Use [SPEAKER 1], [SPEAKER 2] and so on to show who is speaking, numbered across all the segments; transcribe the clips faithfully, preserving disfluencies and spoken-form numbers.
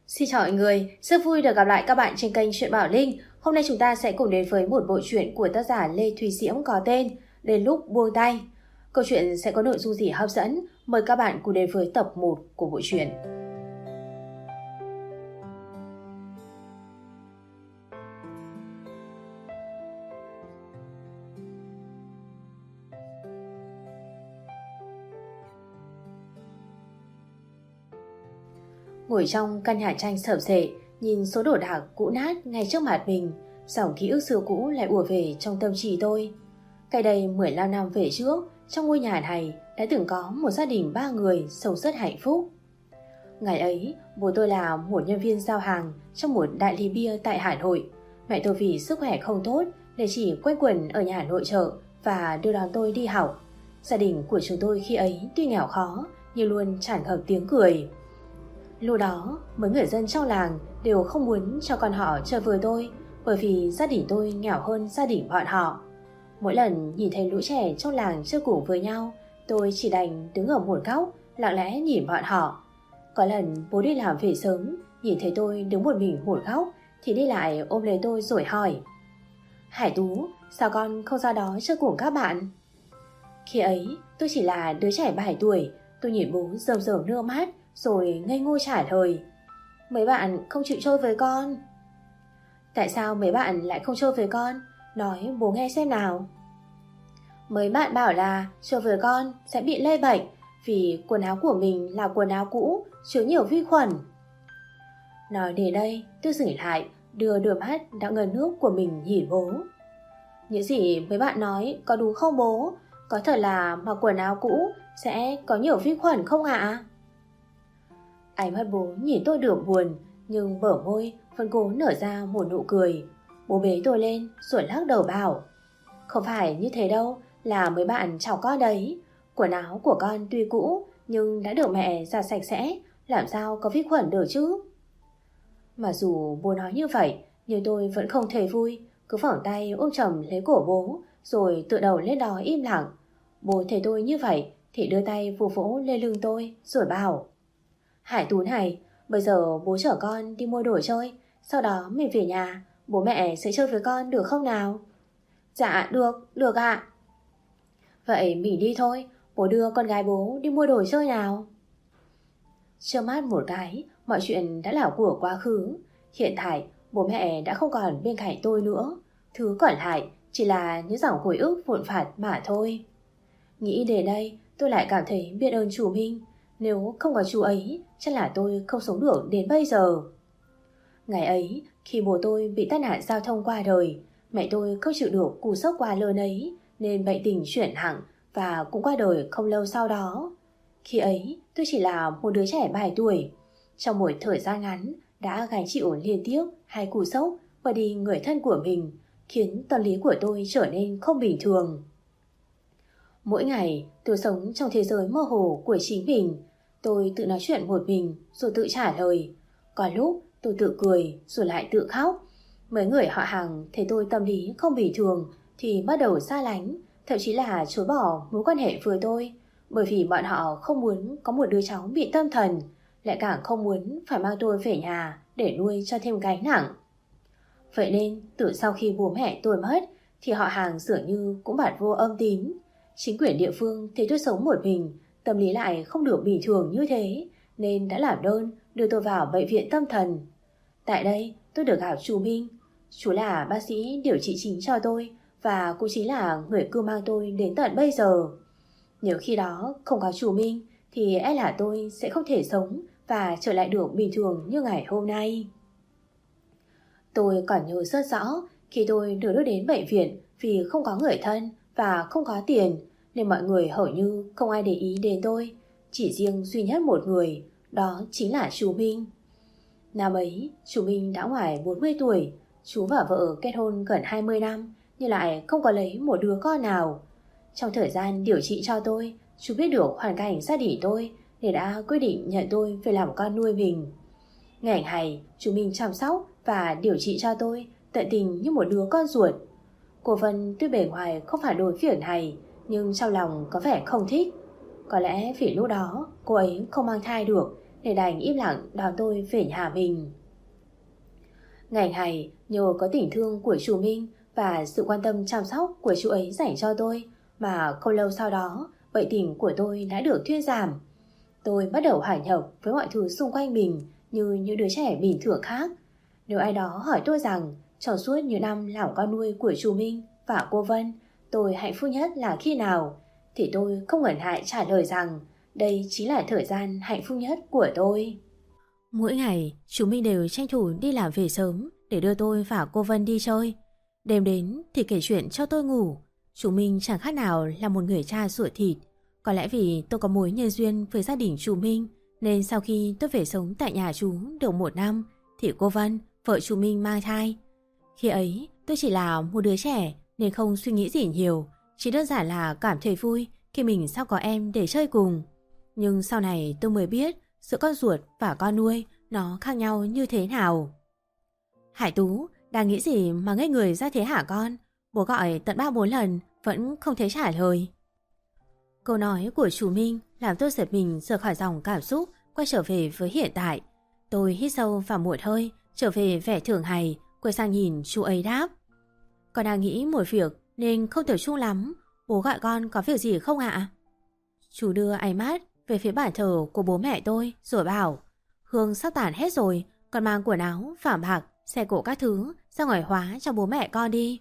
[SPEAKER 1] Xin chào mọi người, rất vui được gặp lại các bạn trên kênh Truyện Bảo Linh. Hôm nay chúng ta sẽ cùng đến với một bộ truyện của tác giả Lê Thùy Diễm có tên Đến Lúc Buông Tay. Câu chuyện sẽ có nội dung gì hấp dẫn? Mời các bạn cùng đến với tập một của bộ truyện. Ngồi trong căn nhà tranh sập sệ, nhìn số đồ đạc cũ nát ngay trước mặt mình, dòng ký ức xưa cũ lại ùa về trong tâm trí tôi. Cách đây mười lăm năm về trước, trong ngôi nhà này đã từng có một gia đình ba người sống rất hạnh phúc. Ngày ấy, bố tôi là một nhân viên giao hàng trong một đại lý bia tại Hà Nội. Mẹ tôi vì sức khỏe không tốt nên chỉ quanh quẩn ở nhà nội trợ và đưa đón tôi đi học. Gia đình của chúng tôi khi ấy tuy nghèo khó nhưng luôn tràn ngập tiếng cười. Lúc đó, mấy người dân trong làng đều không muốn cho con họ chơi với tôi, bởi vì gia đình tôi nghèo hơn gia đình bọn họ. Mỗi lần nhìn thấy lũ trẻ trong làng chơi cùng với nhau, tôi chỉ đành đứng ở một góc, lặng lẽ nhìn bọn họ. Có lần bố đi làm về sớm, nhìn thấy tôi đứng một mình một góc, thì đi lại ôm lấy tôi rồi hỏi: "Hải Tú, sao con không ra đó chơi cùng các bạn?" Khi ấy, tôi chỉ là đứa trẻ bảy tuổi, tôi nhìn bố rơm rơm nước mắt, rồi ngây ngô trả lời: "Mấy bạn không chịu chơi với con." "Tại sao mấy bạn lại không chơi với con? Nói bố nghe xem nào." "Mấy bạn bảo là chơi với con sẽ bị lây bệnh, vì quần áo của mình là quần áo cũ, chứa nhiều vi khuẩn." Nói đến đây, tôi dừng lại, đưa đôi mắt đã ngần nước của mình nhìn bố. "Những gì mấy bạn nói có đúng không bố? Có thật là mặc quần áo cũ sẽ có nhiều vi khuẩn không ạ?" Ánh mắt bố nhìn tôi được buồn, nhưng bờ môi vẫn cố nở ra một nụ cười. Bố bế tôi lên rồi lắc đầu bảo: "Không phải như thế đâu, là mấy bạn chào con đấy. Quần áo của con tuy cũ nhưng đã được mẹ giặt sạch sẽ, làm sao có vi khuẩn được chứ." Mặc dù bố nói như vậy, nhưng tôi vẫn không thể vui, cứ vòng tay ôm chầm lấy cổ bố, rồi tựa đầu lên đó im lặng. Bố thấy tôi như vậy thì đưa tay vỗ vỗ lên lưng tôi rồi bảo: "Hải Tú này, bây giờ bố chở con đi mua đồ chơi, sau đó mình về nhà, bố mẹ sẽ chơi với con được không nào?" "Dạ được, được ạ." "Vậy mình đi thôi, bố đưa con gái bố đi mua đồ chơi nào." Chớp mắt một cái, mọi chuyện đã là của quá khứ. Hiện tại, bố mẹ đã không còn bên cạnh tôi nữa. Thứ còn lại chỉ là những dòng hồi ức vụn vặt mà thôi. Nghĩ đến đây, tôi lại cảm thấy biết ơn chú Minh. Nếu không có chú ấy, chắc là tôi không sống được đến bây giờ. Ngày ấy, khi bố tôi bị tai nạn giao thông qua đời, mẹ tôi không chịu được cú sốc quá lớn ấy, nên bệnh tình chuyển nặng và cũng qua đời không lâu sau đó. Khi ấy, tôi chỉ là một đứa trẻ bảy tuổi. Trong một thời gian ngắn, đã gánh chịu liên tiếp hai cú sốc và đi người thân của mình, khiến tâm lý của tôi trở nên không bình thường. Mỗi ngày, tôi sống trong thế giới mơ hồ của chính mình. Tôi tự nói chuyện một mình rồi tự trả lời. Có lúc tôi tự cười rồi lại tự khóc. Mấy người họ hàng thấy tôi tâm lý không bình thường thì bắt đầu xa lánh, thậm chí là chối bỏ mối quan hệ với tôi, bởi vì bọn họ không muốn có một đứa cháu bị tâm thần, lại càng không muốn phải mang tôi về nhà để nuôi cho thêm gánh nặng. Vậy nên từ sau khi bố mẹ tôi mất thì họ hàng dường như cũng bạt vô âm tín. Chính quyền địa phương thấy tôi sống một mình, tâm lý lại không được bình thường như thế, nên đã làm đơn đưa tôi vào bệnh viện tâm thần. Tại đây tôi được gặp chú Minh. Chú là bác sĩ điều trị chính cho tôi, và cũng chính là người cưu mang tôi đến tận bây giờ. Nếu khi đó không có chú Minh thì e là tôi sẽ không thể sống và trở lại được bình thường như ngày hôm nay. Tôi còn nhớ rất rõ khi tôi được đưa đến bệnh viện vì không có người thân và không có tiền, nên mọi người hầu như không ai để ý đến tôi. Chỉ riêng duy nhất một người, đó chính là chú Minh. Năm ấy, chú Minh đã ngoài bốn mươi tuổi. Chú và vợ kết hôn gần hai mươi năm nhưng lại không có lấy một đứa con nào. Trong thời gian điều trị cho tôi, chú biết được hoàn cảnh gia đình tôi nên đã quyết định nhận tôi về làm con nuôi mình. Ngày ngày, chú Minh chăm sóc và điều trị cho tôi tận tình như một đứa con ruột. Cô Vân tuy bề ngoài không phải đối việc này, nhưng trong lòng có vẻ không thích. Có lẽ vì lúc đó cô ấy không mang thai được để đành im lặng đón tôi về nhà mình. Ngày ngày nhờ có tình thương của chú Minh và sự quan tâm chăm sóc của chú ấy dành cho tôi mà không lâu sau đó bệnh tình của tôi đã được thuyên giảm. Tôi bắt đầu hòa nhập với mọi thứ xung quanh mình như những đứa trẻ bình thường khác. Nếu ai đó hỏi tôi rằng trong suốt những năm làm con nuôi của chú Minh và cô Vân, tôi hạnh phúc nhất là khi nào, thì tôi không ngần ngại trả lời rằng đây chính là thời gian hạnh phúc nhất của tôi. Mỗi ngày, chú Minh đều tranh thủ đi làm về sớm để đưa tôi và cô Vân đi chơi. Đêm đến thì kể chuyện cho tôi ngủ. Chú Minh chẳng khác nào là một người cha ruột thịt. Có lẽ vì tôi có mối nhân duyên với gia đình chú Minh, nên sau khi tôi về sống tại nhà chú được một năm, thì cô Vân, vợ chú Minh mang thai. Khi ấy, tôi chỉ là một đứa trẻ nên không suy nghĩ gì nhiều, chỉ đơn giản là cảm thấy vui khi mình sắp có em để chơi cùng. Nhưng sau này tôi mới biết giữa con ruột và con nuôi nó khác nhau như thế nào. Hải Tú, đang nghĩ gì mà ngây người ra thế hả con? Bố gọi tận ba bốn lần vẫn không thấy trả lời. Câu nói của chú Minh làm tôi giật mình rời khỏi dòng cảm xúc, quay trở về với hiện tại. Tôi hít sâu vào một hơi, trở về vẻ thường hài, quay sang nhìn chú ấy đáp. Con đang nghĩ một việc nên không tập trung lắm. Bố gọi con có việc gì không ạ? Chú đưa ánh mắt về phía bàn thờ của bố mẹ tôi rồi bảo: hương sắp tàn hết rồi, con mang quần áo, phảm bạc, xe cộ các thứ ra ngoài hóa cho bố mẹ con đi.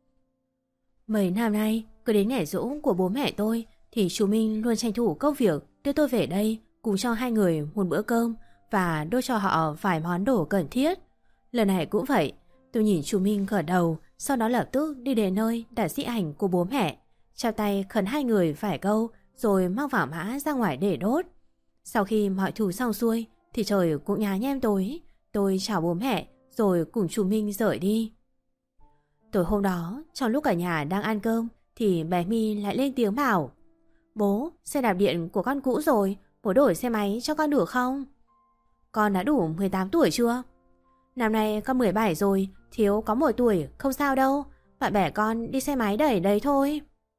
[SPEAKER 1] Mấy năm nay, cứ đến ngày giỗ của bố mẹ tôi thì chú Minh luôn tranh thủ công việc đưa tôi về đây cùng cho hai người một bữa cơm và đưa cho họ vài món đồ cần thiết. Lần này cũng vậy, tôi nhìn chú Minh gật đầu, sau đó lập tức đi đến nơi đặt di ảnh của bố mẹ, trao tay khấn hai người vài câu rồi mang vàng mã ra ngoài để đốt. Sau khi mọi thứ xong xuôi thì trời cũng nhá nhem tối. Tôi chào bố mẹ rồi cùng chú Minh rời đi. Tối hôm đó, trong lúc cả nhà đang ăn cơm thì bé My lại lên tiếng bảo: bố, xe đạp điện của con cũ rồi, bố đổi xe máy cho con được không? Con đã đủ mười tám tuổi chưa? Năm nay con mười bảy rồi, thiếu có một tuổi, không sao đâu. Bạn bè con đi xe máy đẩy đấy thôi.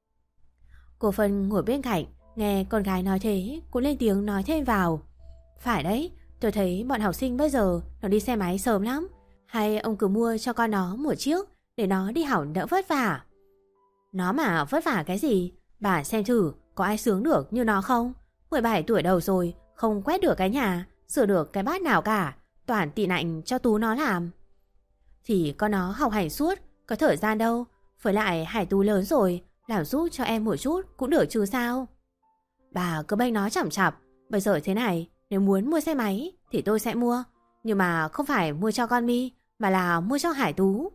[SPEAKER 1] Cô Phân ngồi bên cạnh, nghe con gái nói thế, cũng lên tiếng nói thêm vào: phải đấy, tôi thấy bọn học sinh bây giờ nó đi xe máy sớm lắm. Hay ông cứ mua cho con nó một chiếc để nó đi học đỡ vất vả. Nó mà vất vả cái gì? Bà xem thử có ai sướng được như nó không? mười bảy tuổi đầu rồi, không quét được cái nhà, sửa được cái bát nào cả, toàn tị nạnh cho Tú nó làm. Thì con nó học hành suốt, có thời gian đâu. Với lại Hải Tú lớn rồi, làm giúp cho em một chút cũng được chứ sao. Bà cứ bênh nó chằm chặp. Bây giờ thế này, nếu muốn mua xe máy thì tôi sẽ mua, nhưng mà không phải mua cho con My, mà là mua cho Hải Tú.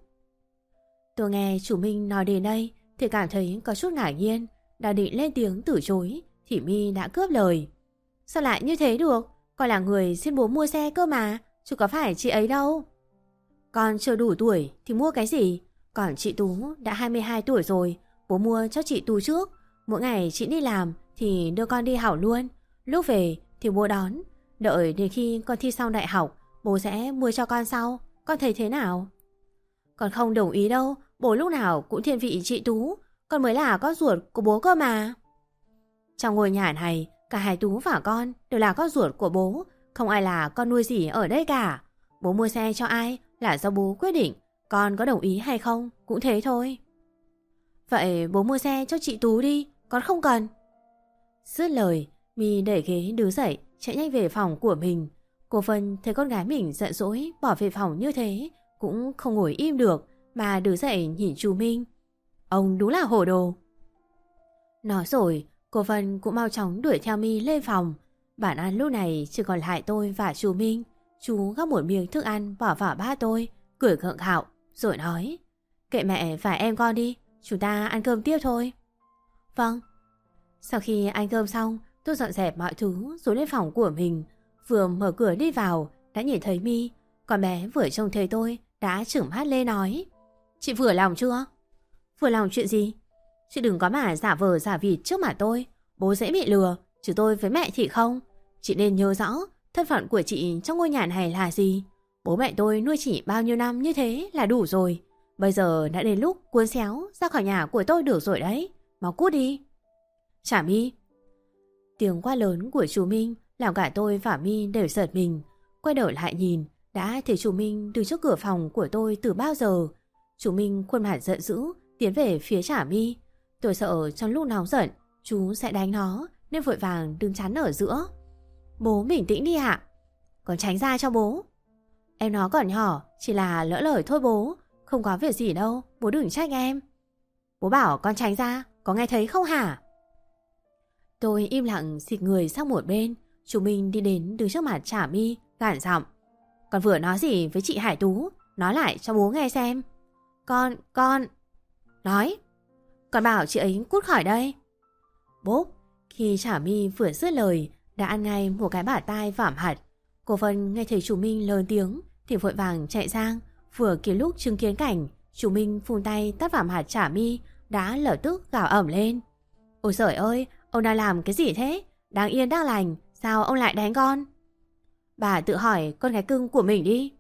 [SPEAKER 1] Tôi nghe chủ Minh nói đến đây thì cảm thấy có chút ngạc nhiên. Đang định lên tiếng từ chối thì My đã cướp lời: sao lại như thế được? Con là người xin bố mua xe cơ mà, chứ có phải chị ấy đâu. Con chưa đủ tuổi thì mua cái gì? Còn chị Tú đã hai mươi hai tuổi rồi, bố mua cho chị Tú trước. Mỗi ngày chị đi làm thì đưa con đi học luôn, lúc về thì bố đón. Đợi đến khi con thi xong đại học, bố sẽ mua cho con sau. Con thấy thế nào? Con không đồng ý đâu, bố lúc nào cũng thiên vị chị Tú. Con mới là con ruột của bố cơ mà. Trong ngôi nhà này, cả Hải Tú và con đều là con ruột của bố, không ai là con nuôi gì ở đây cả. Bố mua xe cho ai là do bố quyết định, con có đồng ý hay không cũng thế thôi. Vậy bố mua xe cho chị Tú đi, con không cần. Dứt lời, My đẩy ghế đứng dậy, chạy nhanh về phòng của mình. Cô Vân thấy con gái mình giận dỗi bỏ về phòng như thế, cũng không ngồi im được mà đứng dậy nhìn chú Minh. Ông đúng là hồ đồ. Nói rồi, cô Vân cũng mau chóng đuổi theo My lên phòng. Bàn ăn lúc này chỉ còn lại tôi và chú Minh. Chú gắp một miếng thức ăn bỏ vào bát tôi, cười gượng gạo rồi nói: kệ mẹ và em con đi, chúng ta ăn cơm tiếp thôi. Vâng. Sau khi ăn cơm xong, tôi dọn dẹp mọi thứ rồi lên phòng của mình. Vừa mở cửa đi vào đã nhìn thấy My. Con bé vừa trông thấy tôi đã trừng mắt lên nói: chị vừa lòng chưa? Vừa lòng chuyện gì? Chị đừng có mà giả vờ giả vịt trước mặt tôi. Bố dễ bị lừa, chứ tôi với mẹ thì không. Chị nên nhớ rõ thân phận của chị trong ngôi nhà này là gì. Bố mẹ tôi nuôi chị bao nhiêu năm như thế là đủ rồi. Bây giờ đã đến lúc cuốn xéo ra khỏi nhà của tôi được rồi đấy. Mau cút đi. Chả My. Tiếng quát lớn của chú Minh làm cả tôi và My đều giật mình. Quay đầu lại nhìn, đã thấy chú Minh đứng trước cửa phòng của tôi từ bao giờ. Chú Minh khuôn mặt giận dữ tiến về phía Trà My. Tôi sợ trong lúc nóng giận chú sẽ đánh nó, nên vội vàng đứng chắn ở giữa. Bố bình tĩnh đi ạ. Con tránh ra cho bố. Em nó còn nhỏ, chỉ là lỡ lời thôi bố. Không có việc gì đâu, bố đừng trách em. Bố bảo con tránh ra, có nghe thấy không hả? Tôi im lặng xịt người sang một bên. Chú Minh đi đến đứng trước mặt Trà My, gằn giọng. Con vừa nói gì với chị Hải Tú? Nói lại cho bố nghe xem. Con, con... Nói. Con bảo chị ấy cút khỏi đây. Bốp. Khi Trà My vừa dứt lời, đã ăn ngay một cái bả tai vảm hạt. Cô Vân nghe thấy chú Minh lớn tiếng thì vội vàng chạy sang. Vừa kịp lúc chứng kiến cảnh chú Minh phun tay tát vảm hạt Trà My, đã lập tức gào ẩm lên. Ôi giời ơi, ông đang làm cái gì thế? Đang yên đang lành, sao ông lại đánh con? Bà tự hỏi con gái cưng của mình đi.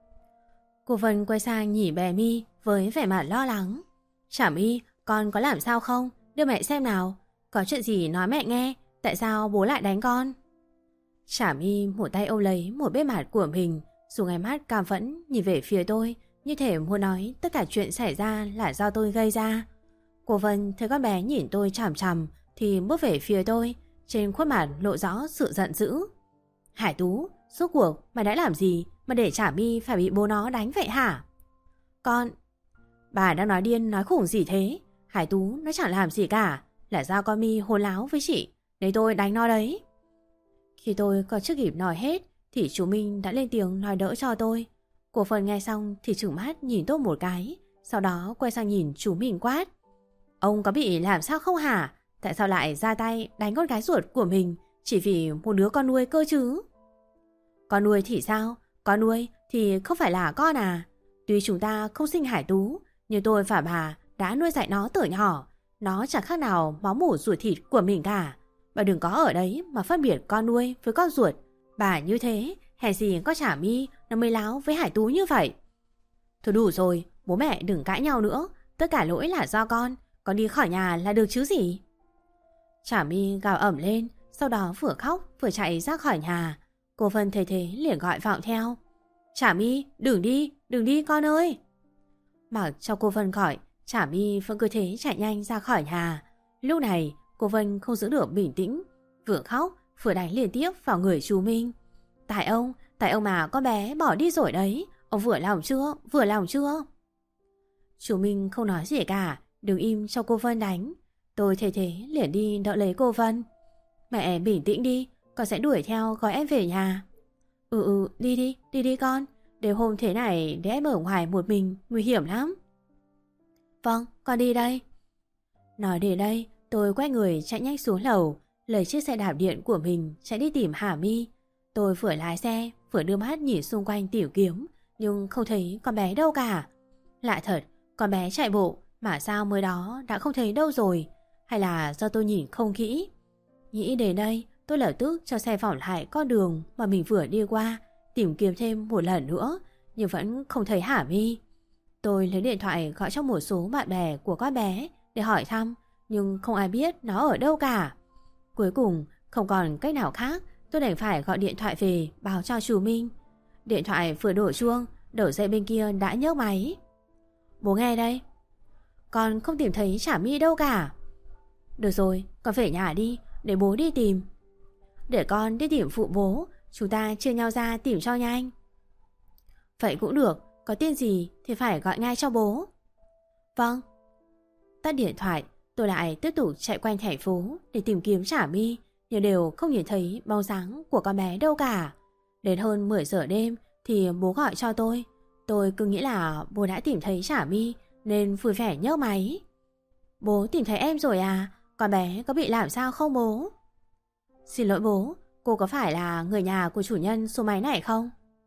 [SPEAKER 1] Cô Vân quay sang nhìn bé My với vẻ mặt lo lắng. Trà My, con có làm sao không? Đưa mẹ xem nào. Có chuyện gì nói mẹ nghe. Tại sao bố lại đánh con? Trà My một tay ôm lấy một bên mặt của mình, dùng ánh mắt cam phẫn nhìn về phía tôi, như thể muốn nói tất cả chuyện xảy ra là do tôi gây ra. Cô Vân thấy con bé nhìn tôi chằm chằm thì bước về phía tôi, trên khuôn mặt lộ rõ sự giận dữ. Hải Tú, rốt cuộc mày đã làm gì mà để Trà My phải bị bố nó đánh vậy hả? Con... Bà đang nói điên nói khủng gì thế? Hải Tú nó chẳng làm gì cả, là do con My hôn láo với chị, để tôi đánh nó đấy. Khi tôi còn chưa kịp nói hết thì chú Minh đã lên tiếng nói đỡ cho tôi. Cô Vân nghe xong thì trừng mắt nhìn tôi một cái, sau đó quay sang nhìn chú Minh quát. Ông có bị làm sao không hả? Tại sao lại ra tay đánh con gái ruột của mình chỉ vì một đứa con nuôi cơ chứ? Con nuôi thì sao? Con nuôi thì không phải là con à? Tuy chúng ta không sinh Hải Tú, nhưng tôi và bà đã nuôi dạy nó từ nhỏ. Nó chẳng khác nào máu mủ ruột thịt của mình cả. Bà đừng có ở đấy mà phân biệt con nuôi với con ruột. Bà như thế, hèn gì có Trà My nó mới láo với Hải Tú như vậy. Thôi đủ rồi, bố mẹ đừng cãi nhau nữa. Tất cả lỗi là do con. Con đi khỏi nhà là được chứ gì? Trà My gào ẩm lên, sau đó vừa khóc vừa chạy ra khỏi nhà. Cô Vân thấy thế liền gọi vọng theo. Trà My, đừng đi, đừng đi con ơi. Mặc cho cô Vân gọi, Trà My vẫn cứ thế chạy nhanh ra khỏi nhà. Lúc này cô Vân không giữ được bình tĩnh, vừa khóc vừa đánh liên tiếp vào người chú Minh. Tại ông, tại ông mà con bé bỏ đi rồi đấy. Ông vừa lòng chưa, vừa lòng chưa? Chú Minh không nói gì cả, đứng im cho cô Vân đánh. Tôi thấy thế liền đi đỡ lấy cô Vân. Mẹ bình tĩnh đi, con sẽ đuổi theo gói em về nhà. Ừ ừ, đi đi, đi đi con. Đêm hôm thế này để em ở ngoài một mình nguy hiểm lắm. Vâng, con đi đây. Nói đến đây, tôi quay người chạy nhanh xuống lầu, lấy chiếc xe đạp điện của mình chạy đi tìm Hà My. Tôi vừa lái xe, vừa đưa mắt nhìn xung quanh tìm kiếm, nhưng không thấy con bé đâu cả. Lạ thật, con bé chạy bộ mà sao mới đó đã không thấy đâu rồi? Hay là do tôi nhìn không kỹ? Nghĩ đến đây, tôi lập tức cho xe vòng lại con đường mà mình vừa đi qua, tìm kiếm thêm một lần nữa, nhưng vẫn không thấy Hà My. Tôi lấy điện thoại gọi cho một số bạn bè của con bé để hỏi thăm, nhưng không ai biết nó ở đâu cả. Cuối cùng, không còn cách nào khác, tôi đành phải gọi điện thoại về báo cho chú Minh. Điện thoại vừa đổ chuông, đầu dây bên kia đã nhấc máy. Bố nghe đây. Con không tìm thấy Trà My đâu cả. Được rồi, con về nhà đi, để bố đi tìm. Để con đi tìm phụ bố, chúng ta chia nhau ra tìm cho nhanh. Vậy cũng được, có tin gì thì phải gọi ngay cho bố. Vâng. Tắt điện thoại, tôi lại tiếp tục chạy quanh thành phố để tìm kiếm Trà My, nhưng đều không nhìn thấy bóng dáng của con bé đâu cả. Đến hơn mười giờ đêm thì bố gọi cho tôi. Tôi cứ nghĩ là bố đã tìm thấy Trà My nên vui vẻ nhấc máy. Bố tìm thấy em rồi à? Con bé có bị làm sao không bố? Xin lỗi bố, cô có phải là người nhà của chủ nhân số máy này không?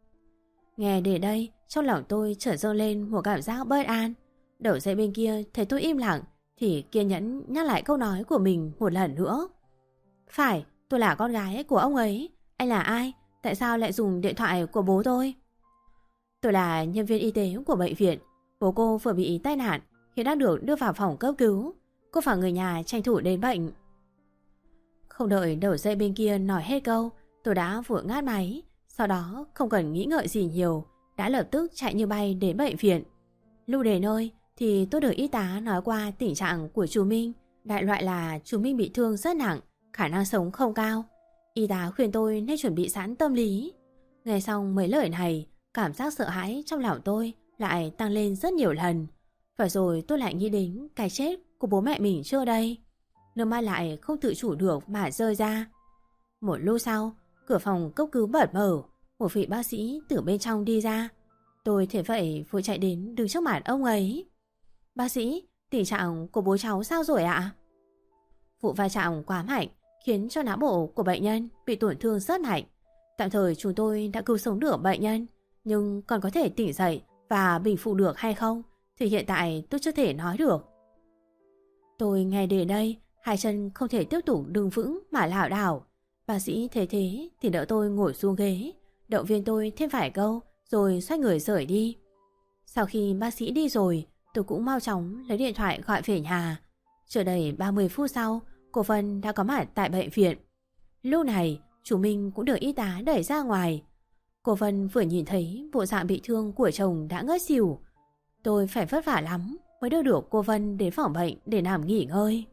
[SPEAKER 1] Nghe đến đây, trong lòng tôi trở dâng lên một cảm giác bất an. Đầu dây bên kia thấy tôi im lặng thì kiên nhẫn nhắc lại câu nói của mình một lần nữa. Phải, tôi là con gái của ông ấy. Anh là ai? Tại sao lại dùng điện thoại của bố tôi? Tôi là nhân viên y tế của bệnh viện. Bố cô vừa bị tai nạn, hiện đang được đưa vào phòng cấp cứu. Cô và người nhà tranh thủ đến bệnh. Không đợi đầu dây bên kia nói hết câu Tôi đã vội ngắt máy, sau đó không cần nghĩ ngợi gì nhiều, đã lập tức chạy như bay đến bệnh viện. Lúc đến nơi thì tôi được y tá nói qua tình trạng của chú Minh, đại loại là chú Minh bị thương rất nặng, khả năng sống không cao. Y tá khuyên tôi nên chuẩn bị sẵn tâm lý. Nghe xong mấy lời này, cảm giác sợ hãi trong lòng tôi lại tăng lên rất nhiều lần. Và rồi tôi lại nghĩ đến cái chết của bố mẹ mình chưa đây. Nước mắt lại không tự chủ được mà rơi ra. Một lúc sau, cửa phòng cấp cứu bật mở, một vị bác sĩ từ bên trong đi ra. Tôi thế vậy vội chạy đến đứng trước mặt ông ấy. Bác sĩ, tình trạng của bố cháu sao rồi ạ? Vụ va chạm quá mạnh khiến cho não bộ của bệnh nhân bị tổn thương rất mạnh. Tạm thời chúng tôi đã cứu sống được bệnh nhân, nhưng còn có thể tỉnh dậy và bình phục được hay không thì hiện tại tôi chưa thể nói được. Tôi nghe đến đây, hai chân không thể tiếp tục đứng vững mà lảo đảo. Bác sĩ thấy thế thì đỡ tôi ngồi xuống ghế, động viên tôi thêm vài câu rồi xoay người rời đi. Sau khi bác sĩ đi rồi, tôi cũng mau chóng lấy điện thoại gọi về nhà. Chưa đầy ba mươi phút sau, cô Vân đã có mặt tại bệnh viện. Lúc này, chú Minh cũng được y tá đẩy ra ngoài. Cô Vân vừa nhìn thấy bộ dạng bị thương của chồng đã ngất xỉu. Tôi phải vất vả lắm mới đưa được cô Vân đến phòng bệnh để nằm nghỉ ngơi.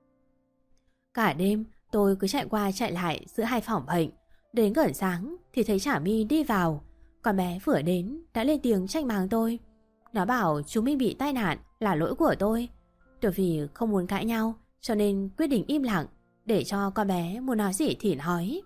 [SPEAKER 1] Cả đêm tôi cứ chạy qua chạy lại giữa hai phòng bệnh. Đến gần sáng thì thấy Trà My đi vào. Con bé vừa đến đã lên tiếng tranh mắng tôi. Nó bảo chú Minh bị tai nạn là lỗi của tôi. Tôi vì không muốn cãi nhau cho nên quyết định im lặng, để cho con bé muốn nói gì thì nói.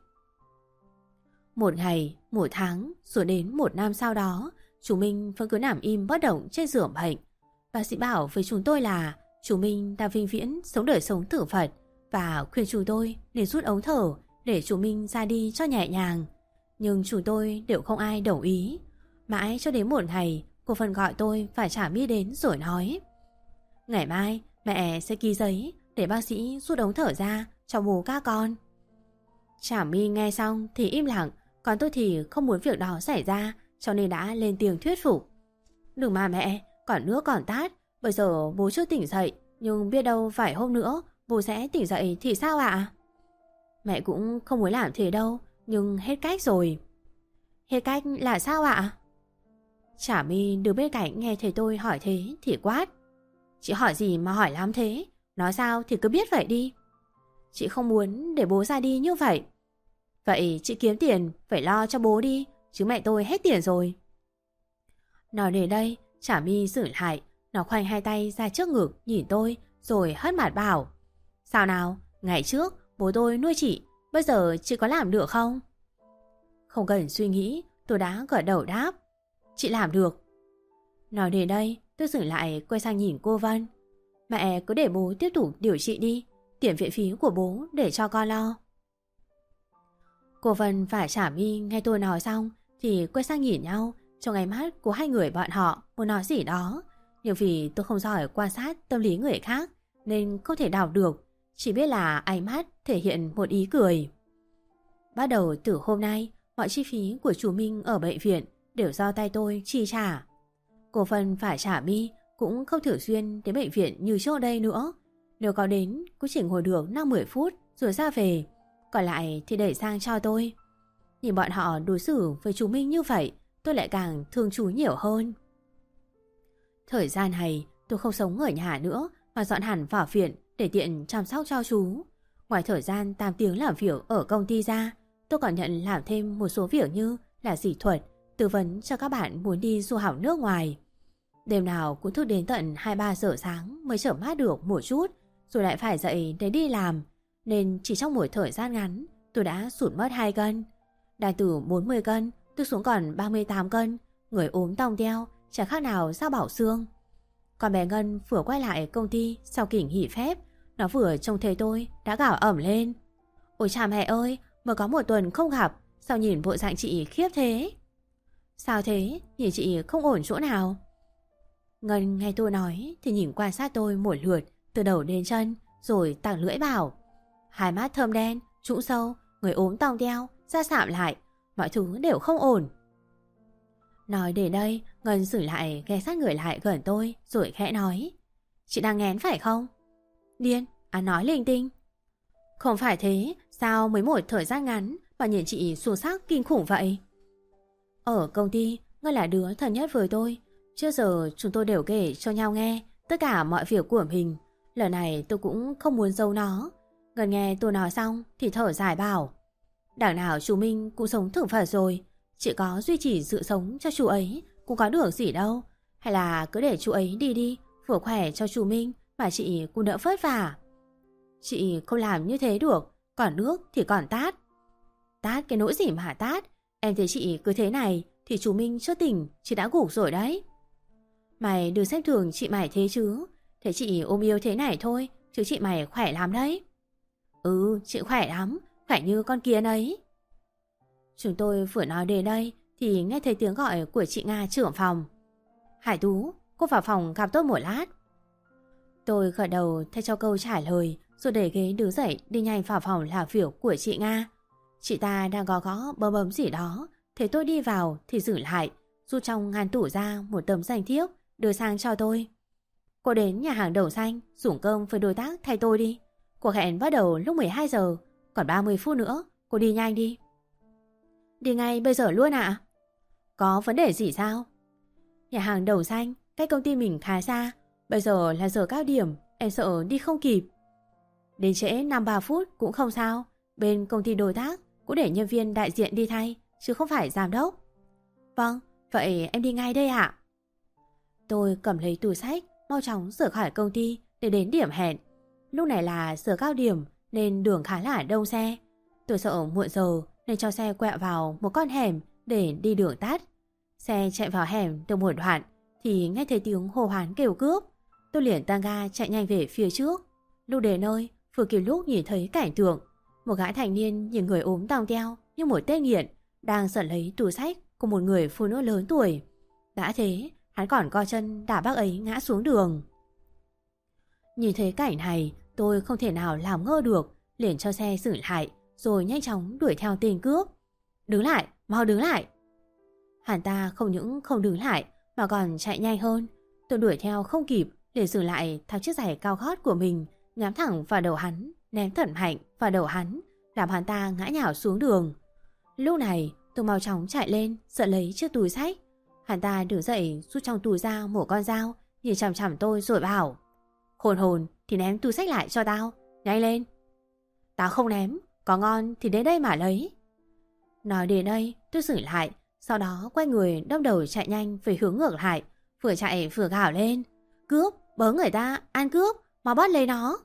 [SPEAKER 1] Một ngày, một tháng, rồi đến một năm sau đó, chú Minh vẫn cứ nằm im bất động trên giường bệnh. Bác sĩ bảo với chúng tôi là chú Minh đang vĩnh viễn sống đời sống tử Phật và khuyên chúng tôi nên rút ống thở để chú Minh ra đi cho nhẹ nhàng. Nhưng chúng tôi đều không ai đồng ý. Mãi cho đến một ngày, cô Vân gọi tôi và Trà My đến rồi nói: ngày mai mẹ sẽ ký giấy để bác sĩ rút ống thở ra cho bố các con. Trà My nghe xong thì im lặng, còn tôi thì không muốn việc đó xảy ra cho nên đã lên tiếng thuyết phục. Đừng mà mẹ, còn nước còn tát, bây giờ bố chưa tỉnh dậy, nhưng biết đâu vài hôm nữa bố sẽ tỉnh dậy thì sao ạ? Mẹ cũng không muốn làm thế đâu, nhưng hết cách rồi. Hết cách là sao ạ? Trà My đứng bên cạnh nghe thấy tôi hỏi thế thì quát: chị hỏi gì mà hỏi lắm thế? Nói sao thì cứ biết vậy đi. Chị không muốn để bố ra đi như vậy. Vậy chị kiếm tiền phải lo cho bố đi, chứ mẹ tôi hết tiền rồi. Nói đến đây, Trà My dừng lại. Nó khoanh hai tay ra trước ngực nhìn tôi rồi hất mặt bảo: sao nào, ngày trước bố tôi nuôi chị, bây giờ chị có làm được không? Không cần suy nghĩ, tôi đã gật đầu đáp: chị làm được. Nói đến đây, tôi dừng lại quay sang nhìn cô Vân. Mẹ cứ để bố tiếp tục điều trị đi, tiền viện phí của bố để cho con lo. Cô Vân và Trà My nghe tôi nói xong thì quay sang nhìn nhau. Trong ánh mắt của hai người bọn họ muốn nói gì đó, nhưng vì tôi không giỏi quan sát tâm lý người khác nên không thể đọc được, chỉ biết là ánh mắt thể hiện một ý cười. Bắt đầu từ hôm nay, mọi chi phí của chú Minh ở bệnh viện đều do tay tôi chi trả. Cô Vân và Trà My cũng không thường xuyên đến bệnh viện như trước đây nữa. Nếu có đến cũng chỉ ngồi được năm mười phút rồi ra về, còn lại thì đẩy sang cho tôi. Nhìn bọn họ đối xử với chú Minh như vậy, tôi lại càng thương chú nhiều hơn. Thời gian này tôi không sống ở nhà nữa mà dọn hẳn vào viện để tiện chăm sóc cho chú. Ngoài thời gian tám tiếng làm việc ở công ty ra, tôi còn nhận làm thêm một số việc như là dịch thuật, tư vấn cho các bạn muốn đi du học nước ngoài. Đêm nào cũng thức đến tận hai ba giờ sáng mới chợp mắt được một chút, rồi lại phải dậy để đi làm. Nên chỉ trong một thời gian ngắn, tôi đã sụt mất hai cân. Đang từ bốn mươi cân, tôi xuống còn ba mươi tám cân, người ốm tong teo, chẳng khác nào dao bảo xương. Còn bé Ngân vừa quay lại công ty sau kỳ nghỉ phép, nó vừa trông thấy tôi đã gào ẩm lên: ôi cha mẹ ơi, mới có một tuần không gặp, sao nhìn bộ dạng chị khiếp thế? Sao thế, nhìn chị không ổn chỗ nào? Ngân nghe tôi nói thì nhìn quan sát tôi một lượt từ đầu đến chân, rồi tặng lưỡi bảo: hai mắt thâm đen, trũng sâu, người ốm tong teo, da sạm lại, mọi thứ đều không ổn. Nói đến đây, Ngân dừng lại ghé sát người lại gần tôi rồi khẽ nói: chị đang nghén phải không? Điên, à nói linh tinh. Không phải thế, sao mới một thời gian ngắn mà nhìn chị xuống sắc kinh khủng vậy? Ở công ty, ngươi là đứa thân nhất với tôi. Trước giờ chúng tôi đều kể cho nhau nghe tất cả mọi việc của mình. Lần này tôi cũng không muốn giấu nó. Gần nghe tôi nói xong thì thở dài bảo: đằng nào chú Minh cũng sống thử phật rồi, chỉ có duy trì sự sống cho chú ấy cũng có được gì đâu. Hay là cứ để chú ấy đi đi, vừa khỏe cho chú Minh mà chị cũng đỡ vất vả. Chị không làm như thế được, còn nước thì còn tát. Tát cái nỗi gì mà tát? Em thấy chị cứ thế này thì chú Minh chưa tỉnh, chị đã gục rồi đấy. Mày đừng xem thường chị mày thế chứ. Thế chị ôm yêu thế này thôi, chứ chị mày khỏe lắm đấy. Ừ, chị khỏe lắm, khỏe như con kiến ấy. Chúng tôi vừa nói đến đây thì nghe thấy tiếng gọi của chị Nga trưởng phòng. Hải Tú, cô vào phòng gặp tôi một lát. Tôi gật đầu thay cho câu trả lời, rồi để ghế đứng dậy đi nhanh vào phòng làm việc của chị Nga. Chị ta đang gõ gõ bấm bấm gì đó, thấy tôi đi vào thì dừng lại, rút trong ngăn tủ ra một tấm danh thiếp đưa sang cho tôi. Cô đến nhà hàng Đậu Xanh dùng cơm với đối tác thay tôi đi. Cuộc hẹn bắt đầu lúc mười hai giờ, còn ba mươi phút nữa, cô đi nhanh đi. Đi ngay bây giờ luôn ạ? À? Có vấn đề gì sao? Nhà hàng Đậu Xanh cách công ty mình khá xa, bây giờ là giờ cao điểm, em sợ đi không kịp. Đến trễ năm ba phút cũng không sao, bên công ty đối tác cũng để nhân viên đại diện đi thay, chứ không phải giám đốc. Vâng, vậy em đi ngay đây ạ. Tôi cầm lấy túi xách, mau chóng rời khỏi công ty để đến điểm hẹn. Lúc này là giờ cao điểm nên đường khá là đông xe. Tôi sợ muộn giờ nên cho xe quẹo vào một con hẻm để đi đường tắt. Xe chạy vào hẻm được một đoạn thì nghe thấy tiếng hô hoán kêu cướp. Tôi liền tăng ga chạy nhanh về phía trước. Lúc đến nơi, vừa kịp lúc nhìn thấy cảnh tượng một gã thanh niên nhìn người ốm tòng teo như một tên nghiện đang giật lấy túi xách của một người phụ nữ lớn tuổi. Đã thế, hắn còn co chân đá bác ấy ngã xuống đường. Nhìn thấy cảnh này, tôi không thể nào làm ngơ được, liền cho xe dừng lại rồi nhanh chóng đuổi theo tên cướp. Đứng lại, mau đứng lại. Hắn ta không những không đứng lại mà còn chạy nhanh hơn. Tôi đuổi theo không kịp, để dừng lại tháo chiếc giày cao gót của mình nhắm thẳng vào đầu hắn, ném thật mạnh vào đầu hắn, làm hắn ta ngã nhào xuống đường. Lúc này tôi mau chóng chạy lên giật lấy chiếc túi xách. Hắn ta đứng dậy rút trong túi ra một con dao, nhìn chằm chằm tôi rồi bảo: khôn hồn thì ném túi xách lại cho tao, nhanh lên. Tao không ném, có ngon thì đến đây mà lấy. Nói đến đây tôi dừng lại, sau đó quay người đâm đầu chạy nhanh về hướng ngược lại, vừa chạy vừa gào lên: cướp, bớ người ta, ăn cướp, mau bắt lấy nó.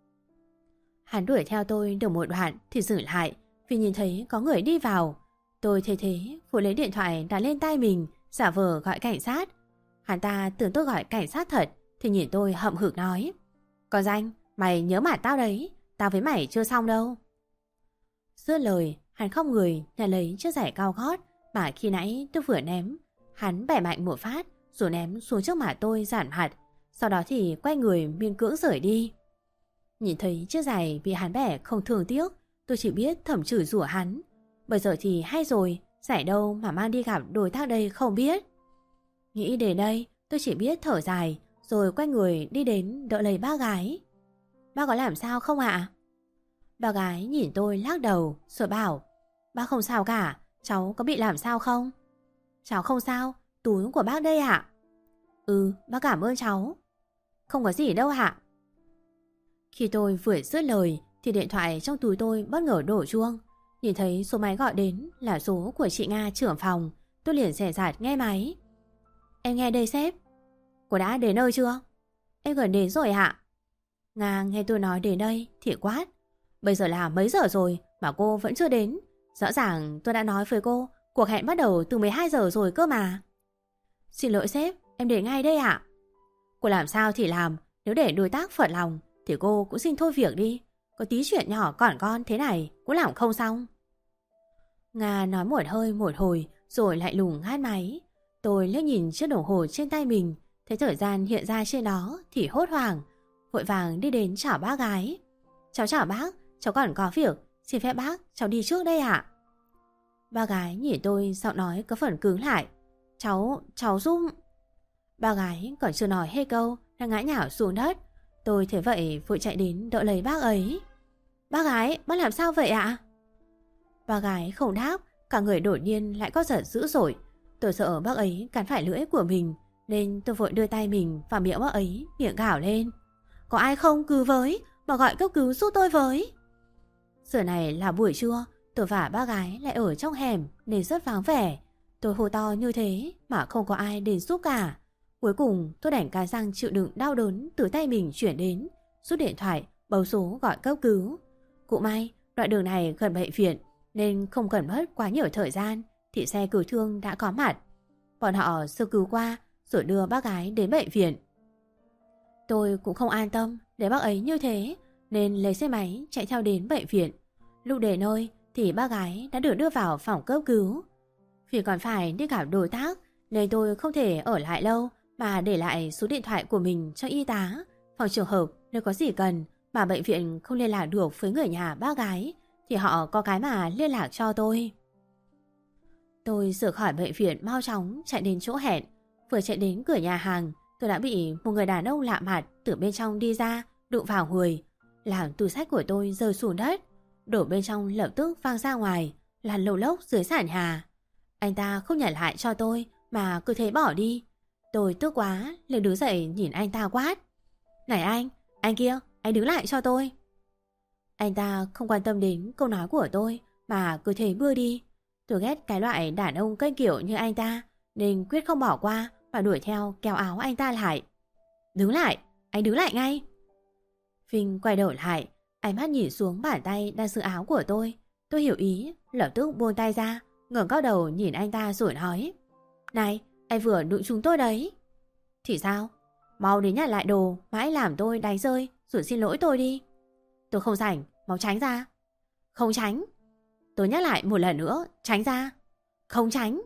[SPEAKER 1] Hắn đuổi theo tôi được một đoạn thì dừng lại vì nhìn thấy có người đi vào. Tôi thấy thế vội lấy điện thoại đặt lên tay mình, giả vờ gọi cảnh sát. Hắn ta tưởng tôi gọi cảnh sát thật thì nhìn tôi hậm hực nói: con Danh, mày nhớ mặt tao đấy, tao với mày chưa xong đâu. Dứt lời, hắn không người nhặt lấy chiếc giày cao gót mà khi nãy tôi vừa ném. Hắn bẻ mạnh một phát rồi ném xuống trước mặt tôi giản mặt, sau đó thì quay người miễn cưỡng rời đi. Nhìn thấy chiếc giày bị hắn bẻ không thương tiếc, tôi chỉ biết thầm chửi rủa hắn. Bây giờ thì hay rồi, giày đâu mà mang đi gặp đối tác đây không biết. Nghĩ đến đây, tôi chỉ biết thở dài rồi quay người đi đến đỡ lấy bác gái. Bác có làm sao không ạ? Bác gái nhìn tôi lắc đầu rồi bảo: bác không sao cả, cháu có bị làm sao không? Cháu không sao, túi của bác đây ạ. Ừ, bác cảm ơn cháu. Không có gì đâu ạ. Khi tôi vừa dứt lời thì điện thoại trong túi tôi bất ngờ đổ chuông. Nhìn thấy số máy gọi đến là số của chị Nga trưởng phòng, tôi liền xẻ rạt nghe máy. Em nghe đây sếp. Cô đã đến nơi chưa? Em gần đến rồi ạ. Nga nghe tôi nói đến đây thì quát: bây giờ là mấy giờ rồi mà cô vẫn chưa đến? Rõ ràng tôi đã nói với cô cuộc hẹn bắt đầu từ mười hai giờ rồi cơ mà. Xin lỗi sếp, em đến ngay đây ạ. Cô làm sao thì làm, nếu để đối tác phật lòng thì cô cũng xin thôi việc đi. Có tí chuyện nhỏ còn con thế này cũng làm không xong. Nga nói một hơi một hồi rồi lại lùng ngắt máy. Tôi liếc nhìn chiếc đồng hồ trên tay mình, thấy thời gian hiện ra trên đó thì hốt hoảng, vội vàng đi đến chào bác gái. Cháu chào bác, cháu còn có việc, xin phép bác cháu đi trước đây ạ. Bác gái nhìn tôi giọng nói có phần cứng lại: Cháu, cháu giúp. Bác gái còn chưa nói hết câu đã ngã nhào xuống đất. Tôi thấy vậy vội chạy đến đỡ lấy bác ấy. Bác gái, bác làm sao vậy ạ? Bác gái không đáp, cả người đột nhiên lại có giật dữ dội. Tôi sợ bác ấy cắn phải lưỡi của mình, nên tôi vội đưa tay mình vào miệng bác ấy, miệng gào lên: "Có ai không cứu với, mà gọi cấp cứu giúp tôi với." Giờ này là buổi trưa, tôi và bác gái lại ở trong hẻm nên rất vắng vẻ. Tôi hô to như thế mà không có ai đến giúp cả. Cuối cùng tôi đành cắn răng chịu đựng đau đớn từ tay mình chuyển đến, rút điện thoại bấm số gọi cấp cứu. Cũng may đoạn đường này gần bệnh viện nên không cần mất quá nhiều thời gian thì xe cứu thương đã có mặt. Bọn họ sơ cứu qua rồi đưa bác gái đến bệnh viện. Tôi cũng không an tâm để bác ấy như thế nên lấy xe máy chạy theo đến bệnh viện. Lúc đến nơi thì bác gái đã được đưa vào phòng cấp cứu. Vì còn phải đi gặp đối tác nên tôi không thể ở lại lâu mà để lại số điện thoại của mình cho y tá, phòng trường hợp nếu có gì cần mà bệnh viện không liên lạc được với người nhà bác gái thì họ có cái mà liên lạc cho tôi. Tôi rời khỏi bệnh viện mau chóng chạy đến chỗ hẹn. Vừa chạy đến cửa nhà hàng, tôi đã bị một người đàn ông lạ mặt từ bên trong đi ra, đụng vào người, làm túi xách của tôi rơi xuống đất, đổ bên trong lập tức văng ra ngoài, lăn lầu lốc dưới sàn nhà. Anh ta không nhặt lại cho tôi mà cứ thế bỏ đi. Tôi tức quá, liền đứng dậy nhìn anh ta quát: "Này anh, anh kia, anh đứng lại cho tôi." Anh ta không quan tâm đến câu nói của tôi mà cứ thế bước đi. Tôi ghét cái loại đàn ông kênh kiểu như anh ta nên quyết không bỏ qua và đuổi theo kéo áo anh ta lại. "Đứng lại, anh đứng lại ngay." Vinh quay đầu lại, ánh mắt nhìn xuống bàn tay đang giữ áo của tôi. Tôi hiểu ý, lập tức buông tay ra, ngẩng cao đầu nhìn anh ta rồi nói: "Này, anh vừa đụng chúng tôi đấy." "Thì sao? Mau đến nhặt lại đồ mãi làm tôi đánh rơi rồi xin lỗi tôi đi." "Tôi không rảnh, mau tránh ra." "Không tránh." "Tôi nhắc lại một lần nữa, tránh ra." "Không tránh."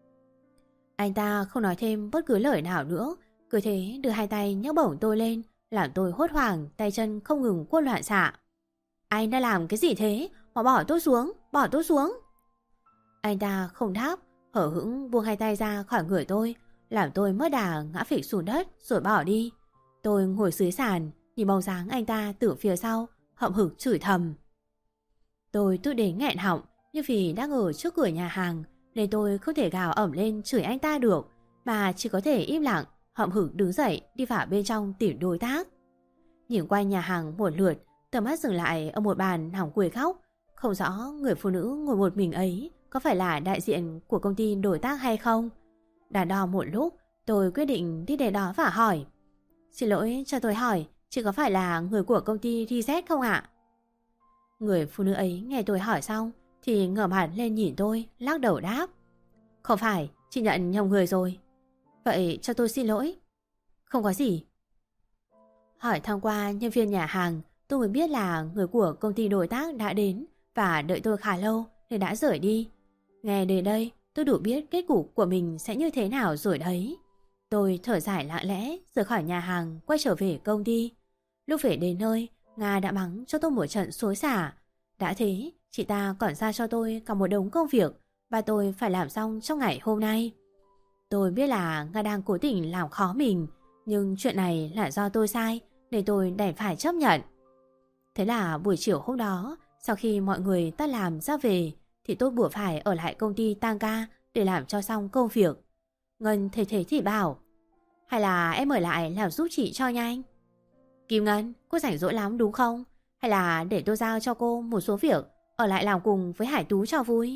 [SPEAKER 1] Anh ta không nói thêm bất cứ lời nào nữa, cứ thế đưa hai tay nhấc bổng tôi lên, làm tôi hốt hoảng, tay chân không ngừng cuộn loạn xạ. "Anh đã làm cái gì thế? Mà bỏ tôi xuống, bỏ tôi xuống." Anh ta không đáp, hở hững buông hai tay ra khỏi người tôi, làm tôi mất đà ngã phịch xuống đất rồi bỏ đi. Tôi ngồi dưới sàn, nhìn bóng dáng anh ta từ phía sau, hậm hực chửi thầm. Tôi tức đến nghẹn họng, nhưng vì đang ở trước cửa nhà hàng nên tôi không thể gào ẩm lên chửi anh ta được, mà chỉ có thể im lặng, hậm hực đứng dậy đi vào bên trong tìm đối tác. Nhìn quanh nhà hàng một lượt, tầm mắt dừng lại ở một bàn nằm quỳ khóc. Không rõ người phụ nữ ngồi một mình ấy có phải là đại diện của công ty đối tác hay không. Đắn đo một lúc, tôi quyết định đi đến đó và hỏi: "Xin lỗi, cho tôi hỏi, chị có phải là người của công ty Reset không ạ?" Người phụ nữ ấy nghe tôi hỏi xong thì ngẩng mặt lên nhìn tôi, lắc đầu đáp: "Không phải, chị nhận nhầm người rồi." "Vậy cho tôi xin lỗi." "Không có gì." Hỏi thăm qua nhân viên nhà hàng, tôi mới biết là người của công ty đối tác đã đến và đợi tôi khá lâu nên đã rời đi. Nghe đến đây, tôi đủ biết kết cục của mình sẽ như thế nào rồi đấy. Tôi thở dài lặng lẽ rời khỏi nhà hàng, quay trở về công ty. Lúc về đến nơi, Nga đã mắng cho tôi một trận xối xả. Đã thế, chị ta còn ra cho tôi cả một đống công việc và tôi phải làm xong trong ngày hôm nay. Tôi biết là Nga đang cố tình làm khó mình, nhưng chuyện này là do tôi sai nên tôi đành phải chấp nhận. Thế là buổi chiều hôm đó, sau khi mọi người tan làm ra về thì tôi buộc phải ở lại công ty tăng ca để làm cho xong công việc. Ngân thấy thế thì bảo: "Hay là em ở lại làm giúp chị cho nhanh." "Kim Ngân, cô rảnh rỗi lắm đúng không? Hay là để tôi giao cho cô một số việc, ở lại làm cùng với Hải Tú cho vui?"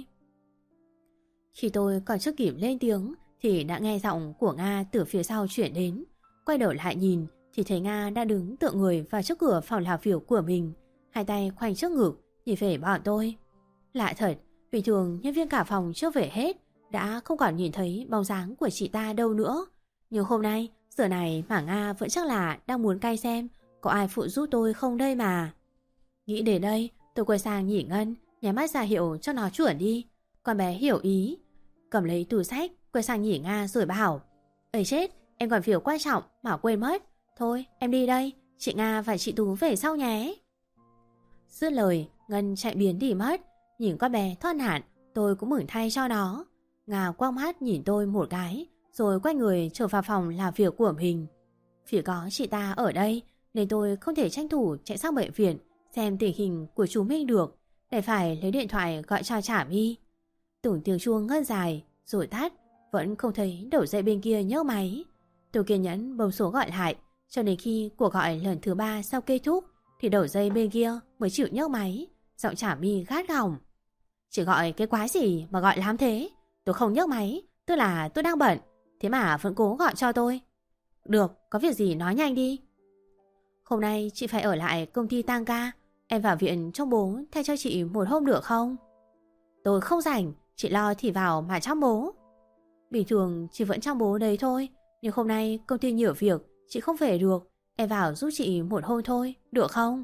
[SPEAKER 1] Khi tôi còn chưa kịp lên tiếng thì đã nghe giọng của Nga từ phía sau chuyển đến. Quay đầu lại nhìn thì thấy Nga đã đứng tựa người vào trước cửa phòng làm việc của mình, hai tay khoanh trước ngực nhìn về bọn tôi. Lạ thật, bình thường nhân viên cả phòng chưa về hết, đã không còn nhìn thấy bóng dáng của chị ta đâu nữa. Nhưng hôm nay, giờ này mà Nga vẫn chắc là đang muốn cay xem có ai phụ giúp tôi không đây mà. Nghĩ đến đây, tôi quay sang nhìn Ngân, nháy mắt ra hiệu cho nó chuẩn đi. Con bé hiểu ý, cầm lấy túi xách, quay sang nhìn Nga rồi bảo: "Ây chết, em còn việc quan trọng mà quên mất. Thôi, em đi đây, chị Nga và chị Tú về sau nhé." Dứt lời, Ngân chạy biến đi mất. Nhìn con bé thoát nạn, tôi cũng mừng thay cho nó. Nga quăng mắt nhìn tôi một cái, rồi quay người trở vào phòng làm việc của mình. Vì có chị ta ở đây nên tôi không thể tranh thủ chạy sang bệnh viện xem tình hình của chú Minh được, để phải lấy điện thoại gọi cho Trả My. Từng tiếng chuông ngân dài rồi tắt, vẫn không thấy đầu dây bên kia nhấc máy. Tôi kiên nhẫn bấm số gọi lại, cho đến khi cuộc gọi lần thứ ba sau kết thúc thì đầu dây bên kia mới chịu nhấc máy. Giọng Trả My gắt gỏng: "Chỉ gọi cái quái gì mà gọi lắm thế? Tôi không nhấc máy, tức là tôi đang bận, thế mà vẫn cố gọi cho tôi. Được, có việc gì nói nhanh đi." "Hôm nay chị phải ở lại công ty tăng ca, em vào viện trông bố thay cho chị một hôm được không?" "Tôi không rảnh, chị lo thì vào mà chăm bố." "Bình thường chị vẫn chăm bố đấy thôi, nhưng hôm nay công ty nhiều việc, chị không về được, em vào giúp chị một hôm thôi, được không?"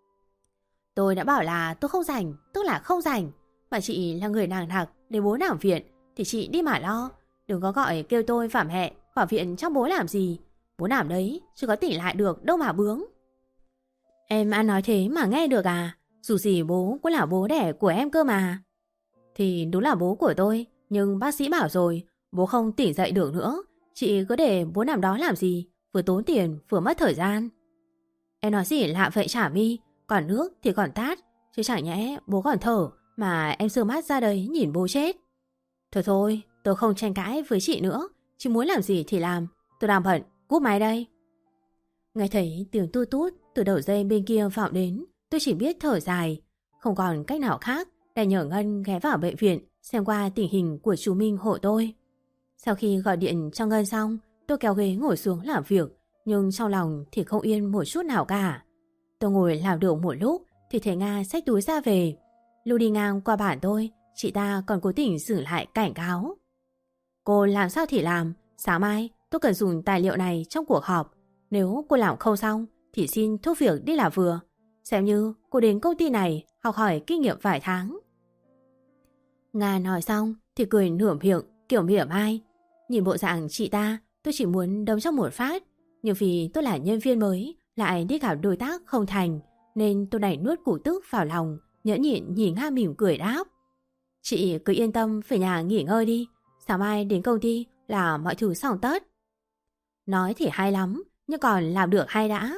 [SPEAKER 1] "Tôi đã bảo là tôi không rảnh, tức là không rảnh. Mà chị là người nàng nặc để bố nằm viện thì chị đi mà lo. Đừng có gọi kêu tôi và mẹ vào viện chăm bố làm gì. Bố nằm đấy, chứ có tỉnh lại được đâu mà bướng." "Em ăn nói thế mà nghe được à? Dù gì bố cũng là bố đẻ của em cơ mà." "Thì đúng là bố của tôi, nhưng bác sĩ bảo rồi, bố không tỉnh dậy được nữa. Chị cứ để bố nằm đó làm gì, vừa tốn tiền vừa mất thời gian." "Em nói gì lạ vậy Trả My? Còn nước thì còn tát, chứ chẳng nhẽ bố còn thở mà em sơ mắt ra đấy nhìn bố chết." "Thôi thôi, tôi không tranh cãi với chị nữa. Chị muốn làm gì thì làm, tôi đang bận, cúp máy đây." Nghe thấy tiếng tút tút từ đầu dây bên kia vọng đến, tôi chỉ biết thở dài. Không còn cách nào khác, đành nhờ Ngân ghé vào bệnh viện xem qua tình hình của chú Minh hộ tôi. Sau khi gọi điện cho Ngân xong, tôi kéo ghế ngồi xuống làm việc, nhưng trong lòng thì không yên một chút nào cả. Tôi ngồi làm được một lúc thì thấy Nga xách túi ra về. Lúc đi ngang qua bản tôi, chị ta còn cố tình dừng lại cảnh cáo: "Cô làm sao thì làm, sáng mai tôi cần dùng tài liệu này trong cuộc họp. Nếu cô làm không xong thì xin thôi việc đi là vừa. Xem như cô đến công ty này học hỏi kinh nghiệm vài tháng." Nga nói xong thì cười nửa miệng kiểu mỉa mai. Nhìn bộ dạng chị ta, tôi chỉ muốn đấm cho một phát, nhưng vì tôi là nhân viên mới lại đi gặp đối tác không thành, nên tôi đành nuốt củ tức vào lòng, nhẫn nhịn nhìn Nga mỉm cười đáp: "Chị cứ yên tâm về nhà nghỉ ngơi đi, sáng mai đến công ty là mọi thứ xong tất." Nói thì hay lắm, nhưng còn làm được hay đã.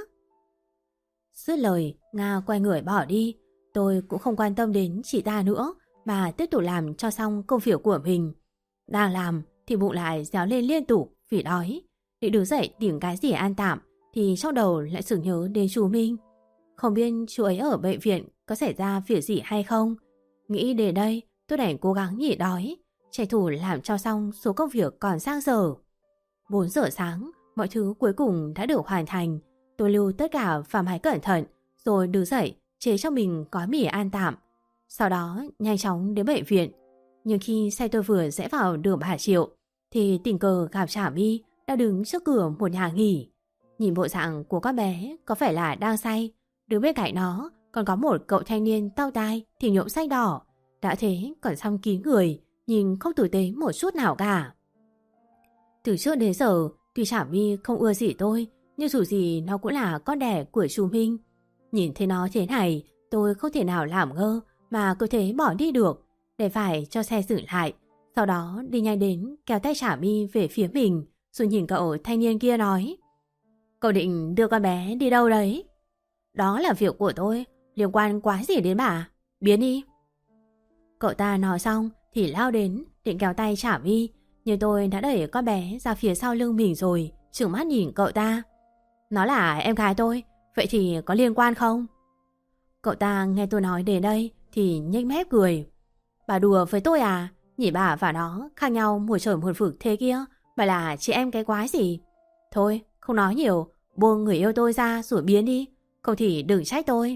[SPEAKER 1] Dứt lời, Nga quay người bỏ đi. Tôi cũng không quan tâm đến chị ta nữa, mà tiếp tục làm cho xong công việc của mình. Đang làm thì bụng lại réo lên liên tục vì đói. Định đứng dậy tìm cái gì ăn tạm thì trong đầu lại sực nhớ đến chú Minh. Không biết chú ấy ở bệnh viện có xảy ra việc gì hay không. Nghĩ đến đây, tôi đành cố gắng nhịn đói, tranh thủ làm cho xong số công việc còn sang giờ. Bốn giờ sáng, mọi thứ cuối cùng đã được hoàn thành. Tôi lưu tất cả vào máy cẩn thận, rồi đứng dậy chế cho mình gói mì ăn tạm. Sau đó nhanh chóng đến bệnh viện. Nhưng khi xe tôi vừa rẽ vào đường Bà Triệu thì tình cờ gặp Trả My đang đứng trước cửa một nhà nghỉ. Nhìn bộ dạng của con bé có vẻ là đang say. Đứng bên cạnh nó còn có một cậu thanh niên tao tai thì nhuộm xanh đỏ. Đã thế còn xăm kín người, nhìn không tử tế một chút nào cả. Từ trước đến giờ, tuy Trả My không ưa gì tôi, nhưng dù gì nó cũng là con đẻ của chú Minh. Nhìn thấy nó thế này, tôi không thể nào làm ngơ mà cứ thế bỏ đi được, để phải cho xe dừng lại. Sau đó đi nhanh đến kéo tay Trả My về phía mình, rồi nhìn cậu thanh niên kia nói: "Cậu định đưa con bé đi đâu đấy?" "Đó là việc của tôi, liên quan quá gì đến bà, biến đi." Cậu ta nói xong thì lao đến định kéo tay Trả My, nhưng tôi đã đẩy con bé ra phía sau lưng mình rồi, trừng mắt nhìn cậu ta: "Nó là em gái tôi, vậy thì có liên quan không?" Cậu ta nghe tôi nói đến đây thì nhếch mép cười: "Bà đùa với tôi à? Nhìn bà và nó khác nhau một trời một vực thế kia, bà là chị em cái quái gì? Thôi, không nói nhiều, buông người yêu tôi ra rồi biến đi, không thì đừng trách tôi."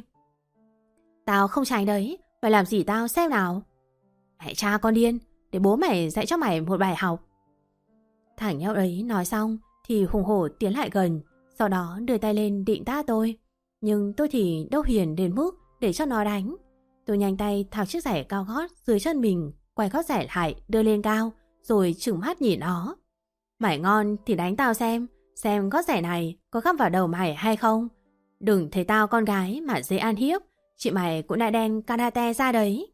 [SPEAKER 1] "Tao không tránh đấy, mày làm gì tao xem nào." "Mẹ cha con điên, để bố mày dạy cho mày một bài học." Thằng nhóc ấy nói xong thì hùng hổ tiến lại gần, sau đó đưa tay lên định tát tôi. Nhưng tôi thì đâu hiền đến mức để cho nó đánh. Tôi nhanh tay tháo chiếc giày cao gót dưới chân mình, quay gót giày lại đưa lên cao, rồi trừng mắt nhìn nó: "Mày ngon thì đánh tao xem, xem gót giày này có găm vào đầu mày hay không. Đừng thấy tao con gái mà dễ ăn hiếp, chị mày cũng đã đen karate ra đấy."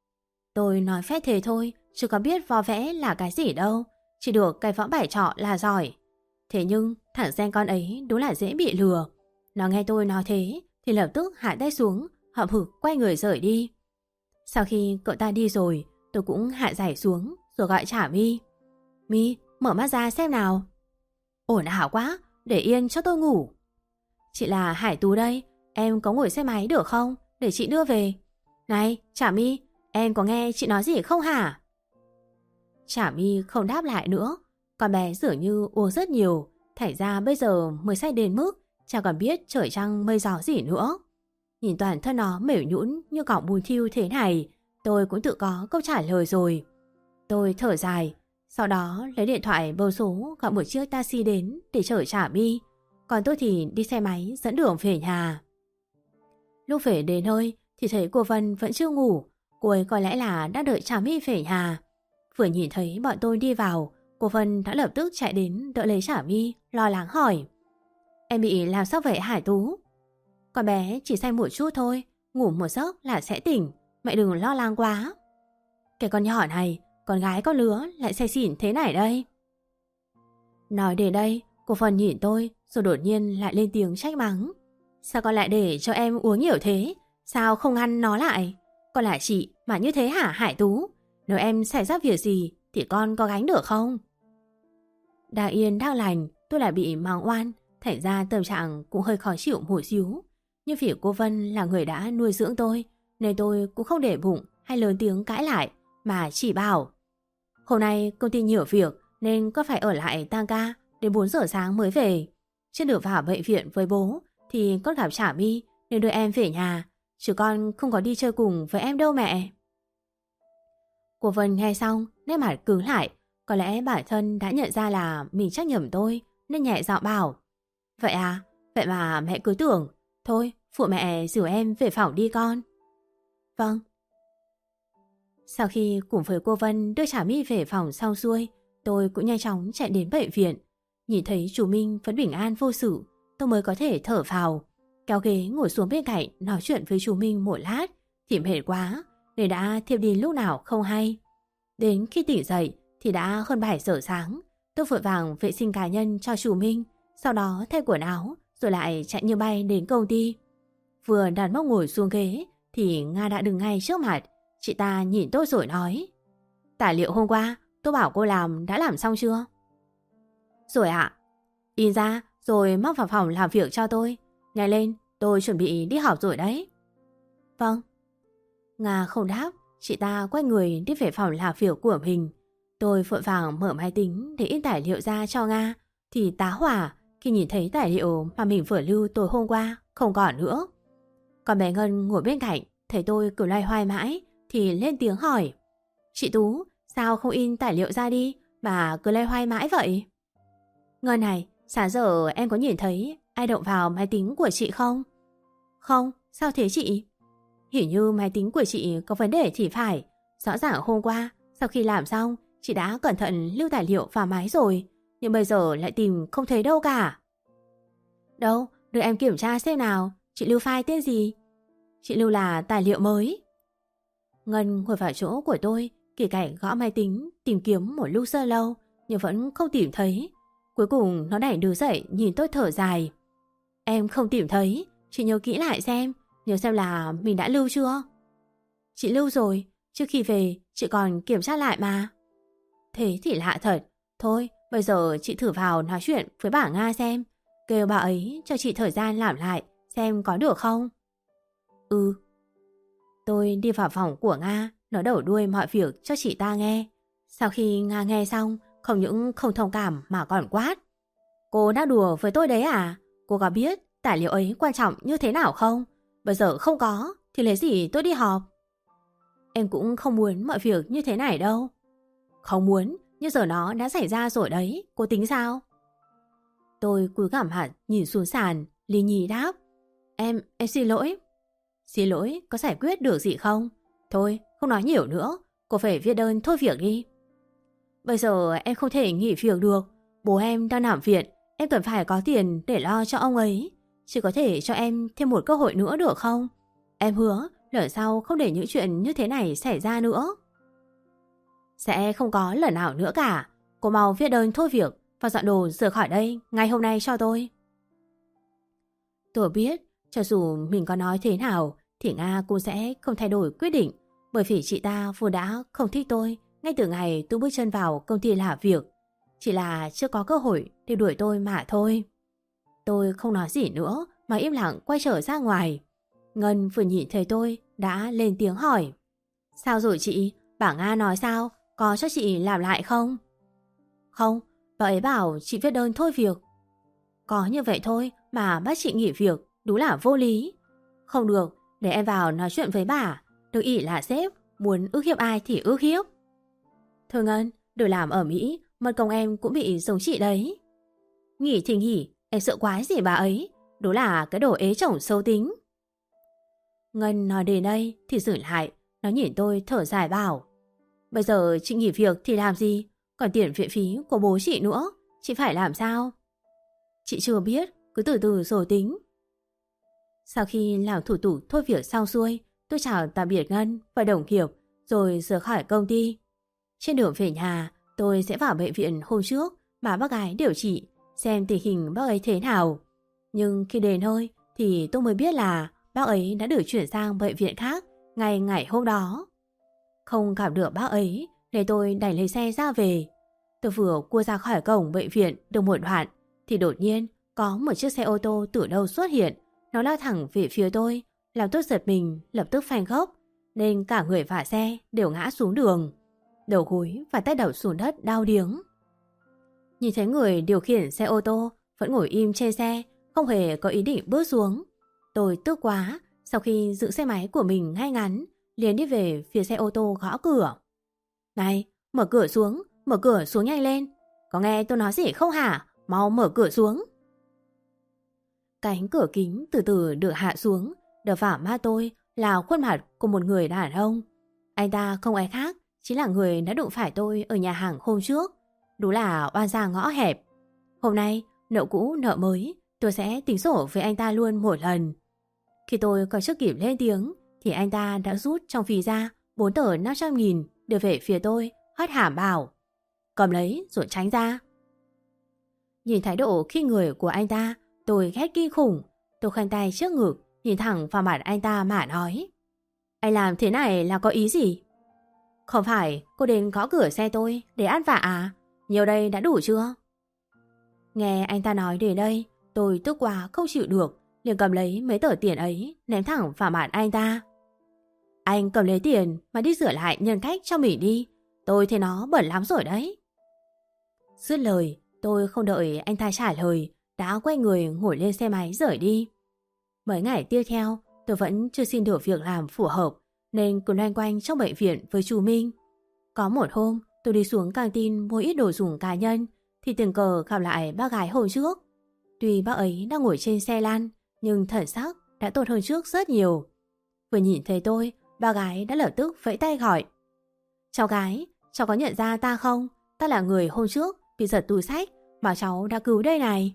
[SPEAKER 1] Tôi nói phép thế thôi, chứ có biết vò vẽ là cái gì đâu, chỉ được cái võ bảy trọ là giỏi. Thế nhưng thằng gen con ấy đúng là dễ bị lừa. Nó nghe tôi nói thế thì lập tức hạ tay xuống, hậm hực quay người rời đi. Sau khi cậu ta đi rồi, tôi cũng hạ giải xuống rồi gọi Trà My. My, mở mắt ra xem nào. Ổn ảo quá, để yên cho tôi ngủ. Chị là Hải Tú đây, em có ngồi xe máy được không? Để chị đưa về. Này, Trà My, em có nghe chị nói gì không hả? Trà My không đáp lại nữa. Con bé dường như uống rất nhiều, thành ra bây giờ mới say đến mức chẳng còn biết trời trăng mây gió gì nữa. Nhìn toàn thân nó mềm nhũn như cọng bùn thiêu thế này, tôi cũng tự có câu trả lời rồi. Tôi thở dài, sau đó lấy điện thoại bầu số gọi một chiếc taxi đến để chở Trà My. Còn tôi thì đi xe máy dẫn đường về nhà. Lúc về đến nơi thì thấy cô Vân vẫn chưa ngủ. Cô ấy có lẽ là đã đợi Trà My về nhà. Vừa nhìn thấy bọn tôi đi vào, cô Vân đã lập tức chạy đến đỡ lấy Trà My, lo lắng hỏi. Em bị làm sao vậy Hải Tú? Con bé chỉ say một chút thôi, ngủ một giấc là sẽ tỉnh, mẹ đừng lo lắng quá. Cái con nhỏ này, con gái con lứa lại say xỉn thế này đây. Nói đến đây, cô Vân nhìn tôi rồi đột nhiên lại lên tiếng trách mắng. Sao con lại để cho em uống nhiều thế? Sao không ngăn nó lại? Con là chị mà như thế hả Hải Tú? Nếu em xảy ra việc gì thì con có gánh được không? Đang yên đang lành, tôi lại bị mắng oan, thành ra tâm trạng cũng hơi khó chịu một xíu. Nhưng vì cô Vân là người đã nuôi dưỡng tôi, nên tôi cũng không để bụng hay lớn tiếng cãi lại, mà chỉ bảo. Hôm nay công ty nhiều việc nên con phải ở lại tăng ca đến bốn giờ sáng mới về. Trên đường vào bệnh viện với bố thì con gặp Trà My nên đưa em về nhà, chứ con không có đi chơi cùng với em đâu mẹ. Cô Vân nghe xong nét mặt cứng lại. Có lẽ bản thân đã nhận ra là mình trách nhầm tôi nên nhẹ giọng bảo. Vậy à, vậy mà mẹ cứ tưởng. Thôi, phụ mẹ dìu em về phòng đi con. Vâng. Sau khi cùng với cô Vân đưa Trà My về phòng xong xuôi, tôi cũng nhanh chóng chạy đến bệnh viện. Nhìn thấy chú Minh vẫn bình an vô sự, tôi mới có thể thở phào. Kéo ghế ngồi xuống bên cạnh nói chuyện với chú Minh một lát thì mệt quá nên đã thiếp đi lúc nào không hay. Đến khi tỉnh dậy thì đã hơn bảy giờ sáng. Tôi vội vàng vệ sinh cá nhân cho chú Minh, sau đó thay quần áo rồi lại chạy như bay đến công ty. Vừa đặt mông ngồi xuống ghế thì Nga đã đứng ngay trước mặt. Chị ta nhìn tôi rồi nói. Tài liệu hôm qua tôi bảo cô làm đã làm xong chưa? Rồi ạ. In ra rồi móc vào phòng làm việc cho tôi. Nhanh lên, tôi chuẩn bị đi họp rồi đấy. Vâng. Nga không đáp, chị ta quay người đi về phòng làm việc của mình. Tôi vội vàng mở máy tính để in tài liệu ra cho Nga thì tá hỏa khi nhìn thấy tài liệu mà mình vừa lưu tối hôm qua không còn nữa. Còn bé Ngân ngồi bên cạnh thấy tôi cứ loay hoay mãi thì lên tiếng hỏi. Chị Tú, sao không in tài liệu ra đi mà cứ loay hoay mãi vậy? Ngân này, sáng giờ em có nhìn thấy ai động vào máy tính của chị không? Không, sao thế chị? Hình như máy tính của chị có vấn đề thì phải. Rõ ràng hôm qua sau khi làm xong chị đã cẩn thận lưu tài liệu vào máy rồi, nhưng bây giờ lại tìm không thấy đâu cả. Đâu, để em kiểm tra xem nào. Chị lưu file tên gì? Chị lưu là tài liệu mới. Ngân ngồi vào chỗ của tôi, kể cảnh gõ máy tính tìm kiếm một lúc rất lâu nhưng vẫn không tìm thấy. Cuối cùng nó đẩy đứng dậy nhìn tôi thở dài. Em không tìm thấy, chị nhớ kỹ lại xem, nhớ xem là mình đã lưu chưa. Chị lưu rồi, trước khi về chị còn kiểm tra lại mà. Thế thì lạ thật. Thôi bây giờ chị thử vào nói chuyện với bà Nga xem, kêu bà ấy cho chị thời gian làm lại xem có được không. Ừ. Tôi đi vào phòng của Nga, nói đầu đuôi mọi việc cho chị ta nghe. Sau khi Nga nghe xong, không những không thông cảm mà còn quát. Cô đã đùa với tôi đấy à? Cô có biết tài liệu ấy quan trọng như thế nào không? Bây giờ không có thì lấy gì tôi đi họp? Em cũng không muốn mọi việc như thế này đâu. Không muốn, nhưng giờ nó đã xảy ra rồi đấy, cô tính sao? Tôi cúi gằm mặt nhìn xuống sàn, lì nhì đáp. Em, em xin lỗi. Xin lỗi, có giải quyết được gì không? Thôi, không nói nhiều nữa, cô phải viết đơn thôi việc đi. Bây giờ em không thể nghỉ việc được. Bố em đang nằm viện, em cần phải có tiền để lo cho ông ấy. Chỉ có thể cho em thêm một cơ hội nữa được không? Em hứa lần sau không để những chuyện như thế này xảy ra nữa. Sẽ không có lần nào nữa cả. Cô mau viết đơn thôi việc và dọn đồ rời khỏi đây ngay hôm nay cho tôi. Tôi biết cho dù mình có nói thế nào thì Nga cũng sẽ không thay đổi quyết định. Bởi vì chị ta vốn đã không thích tôi ngay từ ngày tôi bước chân vào công ty làm việc. Chỉ là chưa có cơ hội để đuổi tôi mà thôi. Tôi không nói gì nữa mà im lặng quay trở ra ngoài. Ngân vừa nhìn thấy tôi đã lên tiếng hỏi. Sao rồi chị? Bà Nga nói sao? Có cho chị làm lại không? Không, bà ấy bảo chị viết đơn thôi việc. Có như vậy thôi mà bắt chị nghỉ việc, đúng là vô lý. Không được, để em vào nói chuyện với bà. Đừng ỷ là sếp, muốn ức hiếp ai thì ức hiếp. Thôi Ngân, đổi làm ở Mỹ, mất công em cũng bị giống chị đấy. Nghỉ thì nghỉ, em sợ quái gì bà ấy. Đúng là cái đồ ế chồng xấu tính. Ngân nói đến đây thì dừng lại. Nó nhìn tôi thở dài bảo. Bây giờ chị nghỉ việc thì làm gì? Còn tiền viện phí của bố chị nữa. Chị phải làm sao? Chị chưa biết, cứ từ từ rồi tính. Sau khi làm thủ tục thôi việc xong xuôi, tôi chào tạm biệt Ngân và đồng nghiệp rồi rời khỏi công ty. Trên đường về nhà, tôi sẽ vào bệnh viện hôm trước mà bác gái điều trị, xem tình hình bác ấy thế nào. Nhưng khi đến nơi thì tôi mới biết là bác ấy đã được chuyển sang bệnh viện khác ngay ngày hôm đó. Không gặp được bác ấy nên tôi đành lấy xe ra về. Tôi vừa cua ra khỏi cổng bệnh viện được một đoạn thì đột nhiên có một chiếc xe ô tô từ đâu xuất hiện. Nó lao thẳng về phía tôi, làm tôi giật mình, lập tức phanh gấp nên cả người và xe đều ngã xuống đường. Đầu gối và tay đầu xuống đất đau điếng. Nhìn thấy người điều khiển xe ô tô vẫn ngồi im trên xe, không hề có ý định bước xuống. Tôi tức quá, sau khi dựng xe máy của mình ngay ngắn, liền đi về phía xe ô tô gõ cửa. Này, mở cửa xuống, mở cửa xuống nhanh lên. Có nghe tôi nói gì không hả? Mau mở cửa xuống. Cánh cửa kính từ từ được hạ xuống, đập vào mắt tôi là khuôn mặt của một người đàn ông. Anh ta không ai khác, chính là người đã đụng phải tôi ở nhà hàng hôm trước. Đúng là oan gia ngõ hẹp. Hôm nay, nợ cũ nợ mới, tôi sẽ tính sổ với anh ta luôn một lần. Khi tôi còn chưa kịp lên tiếng, thì anh ta đã rút trong ví ra bốn tờ năm trăm nghìn đưa về phía tôi, hất hàm bảo. Cầm lấy rồi tránh ra. Nhìn thái độ khi người của anh ta, tôi ghét kinh khủng. Tôi khoanh tay trước ngực, nhìn thẳng vào mặt anh ta mà nói. Anh làm thế này là có ý gì? Không phải cô đến gõ cửa xe tôi để ăn vạ à? Nhiều đây đã đủ chưa? Nghe anh ta nói đến đây, tôi tức quá không chịu được, liền cầm lấy mấy tờ tiền ấy ném thẳng vào mặt anh ta. Anh cầm lấy tiền mà đi sửa lại nhân cách cho mình đi. Tôi thấy nó bẩn lắm rồi đấy. Dứt lời, tôi không đợi anh ta trả lời, đã quay người ngồi lên xe máy rời đi. Mấy ngày tiếp theo, tôi vẫn chưa xin được việc làm phù hợp, nên cứ loanh quanh trong bệnh viện với chú Minh. Có một hôm, tôi đi xuống căng tin mua ít đồ dùng cá nhân, thì tình cờ gặp lại bác gái hồi trước. Tuy bác ấy đang ngồi trên xe lăn, nhưng thần sắc đã tốt hơn trước rất nhiều. Vừa nhìn thấy tôi, bà gái đã lập tức vẫy tay gọi. Cháu gái, cháu có nhận ra ta không? Ta là người hôm trước bị giật túi xách mà cháu đã cứu đây này.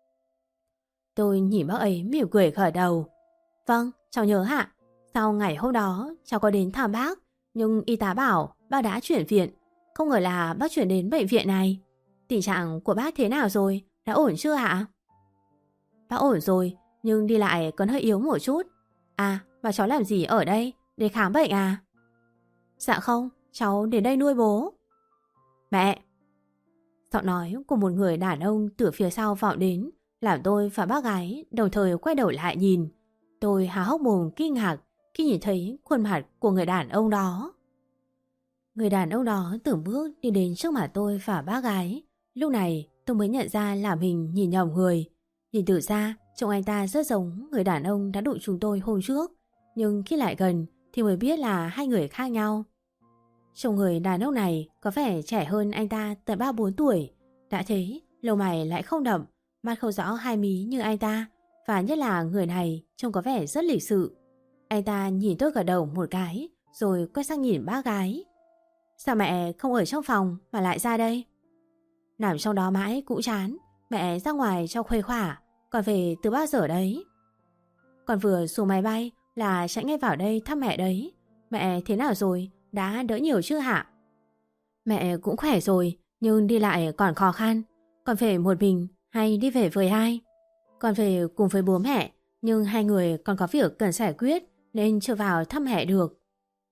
[SPEAKER 1] Tôi nhìn bác ấy mỉm cười gật đầu. Vâng, cháu nhớ ạ. Sau ngày hôm đó cháu có đến thăm bác, nhưng y tá bảo bác đã chuyển viện. Không ngờ là bác chuyển đến bệnh viện này. Tình trạng của bác thế nào rồi? Đã ổn chưa ạ? Bác ổn rồi, nhưng đi lại còn hơi yếu một chút. À, mà cháu làm gì ở đây? Để khám bệnh à? Dạ không, cháu đến đây nuôi bố. Mẹ! Giọng nói của một người đàn ông từ phía sau vọng đến, làm tôi và bác gái đồng thời quay đầu lại nhìn. Tôi há hốc mồm kinh ngạc khi nhìn thấy khuôn mặt của người đàn ông đó. Người đàn ông đó từng bước đi đến trước mặt tôi và bác gái. Lúc này tôi mới nhận ra là mình nhìn nhầm người. Nhìn từ xa, trông anh ta rất giống người đàn ông đã đụng chúng tôi hôm trước. Nhưng khi lại gần thì mới biết là hai người khác nhau. Trông người đàn ông này có vẻ trẻ hơn anh ta tận ba bốn tuổi. Đã thế, lông mày lại không đậm, mắt không rõ hai mí như anh ta. Và nhất là người này trông có vẻ rất lịch sự. Anh ta nhìn tôi gật đầu một cái, rồi quay sang nhìn bác gái. Sao mẹ không ở trong phòng mà lại ra đây? Nằm trong đó mãi cũng chán. Mẹ ra ngoài cho khuây khỏa. Còn về từ bao giờ đấy? Con vừa xuống máy bay là chạy ngay vào đây thăm mẹ đấy. Mẹ thế nào rồi? Đã đỡ nhiều chưa hả? Mẹ cũng khỏe rồi, nhưng đi lại còn khó khăn. Con về một mình hay đi về với ai? Con về cùng với bố mẹ, nhưng hai người còn có việc cần giải quyết nên chưa vào thăm mẹ được.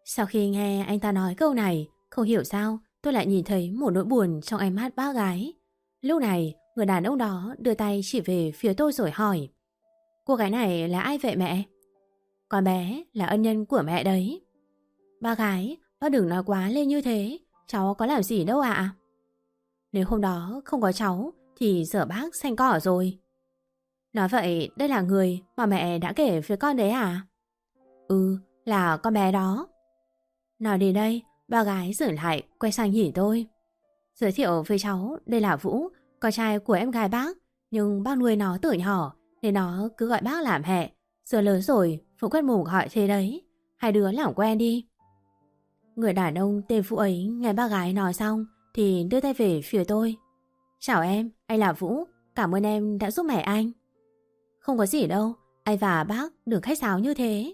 [SPEAKER 1] Sau khi nghe anh ta nói câu này, không hiểu sao tôi lại nhìn thấy một nỗi buồn trong ánh mắt bác gái. Lúc này, người đàn ông đó đưa tay chỉ về phía tôi rồi hỏi: Cô gái này là ai vậy mẹ? Con bé là ân nhân của mẹ đấy. Bác gái, bác đừng nói quá lên như thế, cháu có làm gì đâu ạ. Nếu hôm đó không có cháu thì giờ bác xanh cỏ rồi. Nói vậy đây là người mà mẹ đã kể với con đấy à? Ừ, là con bé đó. Nói đến đây, bà gái dừng lại quay sang nhìn tôi. Giới thiệu với cháu, đây là Vũ, con trai của em gái bác. Nhưng bác nuôi nó từ nhỏ nên nó cứ gọi bác làm mẹ. Giờ lớn rồi, Vũ quét mồm gọi thế đấy. Hai đứa làm quen đi. Người đàn ông tên Vũ ấy nghe bác gái nói xong thì đưa tay về phía tôi. Chào em, anh là Vũ, cảm ơn em đã giúp mẹ anh. Không có gì đâu, anh và bác đừng khách sáo như thế.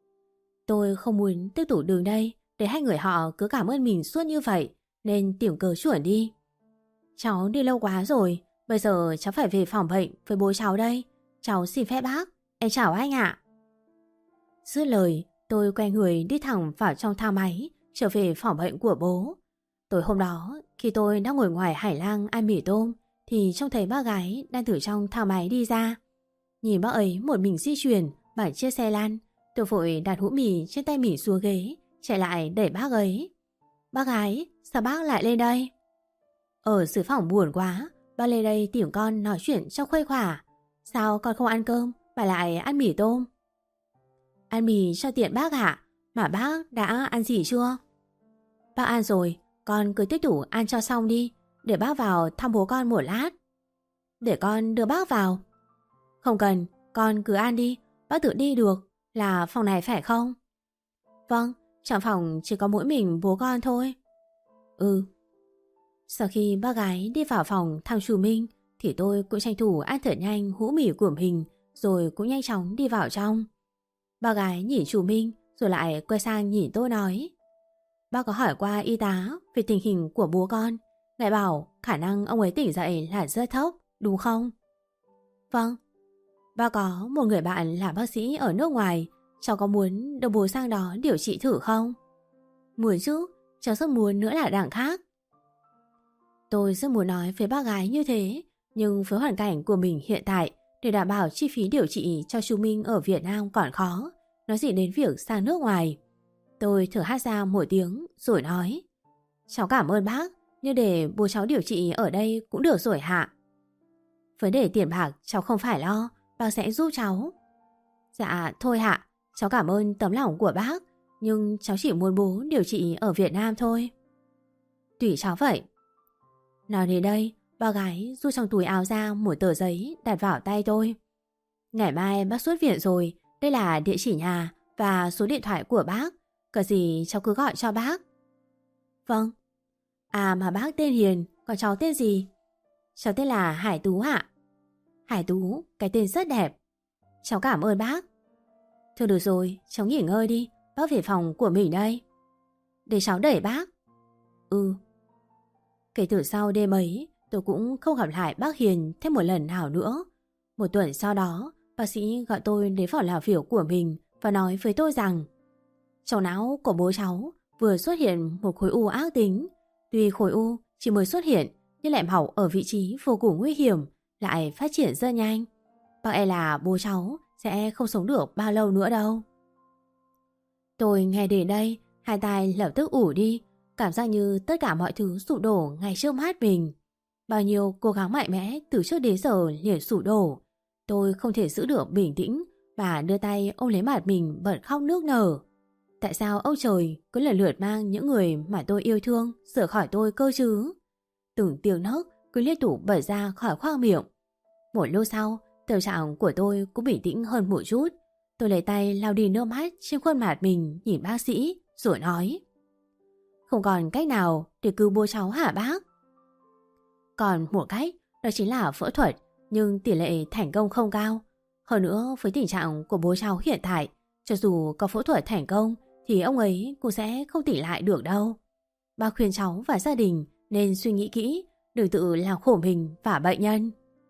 [SPEAKER 1] Tôi không muốn tiếp tục đường đây để hai người họ cứ cảm ơn mình suốt như vậy, nên tìm cớ chuẩn đi. Cháu đi lâu quá rồi, bây giờ cháu phải về phòng bệnh với bố cháu đây. Cháu xin phép bác, em chào anh ạ. Dứt lời, tôi quay người đi thẳng vào trong thang máy, trở về phòng bệnh của bố. Tối hôm đó, khi tôi đang ngồi ngoài hải lang ăn mì tôm, thì trông thấy bác gái đang từ trong thang máy đi ra. Nhìn bác ấy một mình di chuyển bằng chiếc xe lăn, tôi vội đặt hũ mì trên tay mì xuống ghế, chạy lại đẩy bác ấy. Bác gái, sao bác lại lên đây? Ở dưới phòng buồn quá, bác lên đây tìm con nói chuyện cho khuây khỏa. Sao con không ăn cơm mà lại ăn mì tôm? Ăn mì cho tiện bác ạ, mà bác đã ăn gì chưa? Bác ăn rồi, con cứ tiếp tục ăn cho xong đi, để bác vào thăm bố con một lát. Để con đưa bác vào. Không cần, con cứ ăn đi, bác tự đi được, là phòng này phải không? Vâng, trong phòng chỉ có mỗi mình bố con thôi. Ừ. Sau khi bác gái đi vào phòng thăm chú Minh thì tôi cũng tranh thủ ăn thật nhanh hũ mì của mình, rồi cũng nhanh chóng đi vào trong. Bác gái nhìn chú Minh rồi lại quay sang nhìn tôi nói: Bác có hỏi qua y tá về tình hình của bố con, ngài bảo khả năng ông ấy tỉnh dậy là rất thấp, đúng không? Vâng. Bác có một người bạn là bác sĩ ở nước ngoài, cháu có muốn đưa bố sang đó điều trị thử không? Muốn chứ, cháu rất muốn nữa là đằng khác. Tôi rất muốn nói với bác gái như thế, nhưng với hoàn cảnh của mình hiện tại, để đảm bảo chi phí điều trị cho chú Minh ở Việt Nam còn khó, nói gì đến việc sang nước ngoài. Tôi thử hát ra một tiếng rồi nói: Cháu cảm ơn bác, nhưng để bố cháu điều trị ở đây cũng được rồi hạ. Vấn đề tiền bạc cháu không phải lo, bác sẽ giúp cháu. Dạ thôi hạ, cháu cảm ơn tấm lòng của bác, nhưng cháu chỉ muốn bố điều trị ở Việt Nam thôi. Tùy cháu vậy. Nói đến đây, bác gái rút trong túi áo ra một tờ giấy đặt vào tay tôi. Ngày mai bác xuất viện rồi, đây là địa chỉ nhà và số điện thoại của bác, cần gì cháu cứ gọi cho bác. Vâng. À mà bác tên Hiền, còn cháu tên gì? Cháu tên là Hải Tú ạ. Hải Tú, cái tên rất đẹp. Cháu cảm ơn bác. Thôi được rồi, cháu nghỉ ngơi đi, bác về phòng của mình đây. Để cháu đẩy bác. Ừ. Kể từ sau đêm ấy, tôi cũng không gặp lại bác Hiền thêm một lần nào nữa. Một tuần sau đó, bác sĩ gọi tôi đến phòng làm việc của mình và nói với tôi rằng trong não của bố cháu vừa xuất hiện một khối u ác tính. Tuy khối u chỉ mới xuất hiện nhưng lại mọc ở vị trí vô cùng nguy hiểm, lại phát triển rất nhanh. Bác e là bố cháu sẽ không sống được bao lâu nữa đâu. Tôi nghe đến đây, hai tai lập tức ủ đi, cảm giác như tất cả mọi thứ sụp đổ ngay trước mắt mình. Bao nhiêu cố gắng mạnh mẽ từ trước đến giờ liền sụp đổ. Tôi không thể giữ được bình tĩnh và đưa tay ôm lấy mặt mình bật khóc nước nở. Tại sao ông trời cứ lần lượt mang những người mà tôi yêu thương rời khỏi tôi cơ chứ? Từng tiếng nấc cứ liên tục bật ra khỏi khoang miệng. Một lúc sau, tâm trạng của tôi cũng bình tĩnh hơn một chút. Tôi lấy tay lau đi nước mắt trên khuôn mặt mình, nhìn bác sĩ rồi nói: Không còn cách nào để cứu bố cháu hả bác? Còn một cách, đó chính là phẫu thuật, nhưng tỷ lệ thành công không cao. Hơn nữa, với tình trạng của bố cháu hiện tại, cho dù có phẫu thuật thành công thì ông ấy cũng sẽ không tỉnh lại được đâu. Bác khuyên cháu và gia đình nên suy nghĩ kỹ, đừng tự làm khổ mình và bệnh nhân.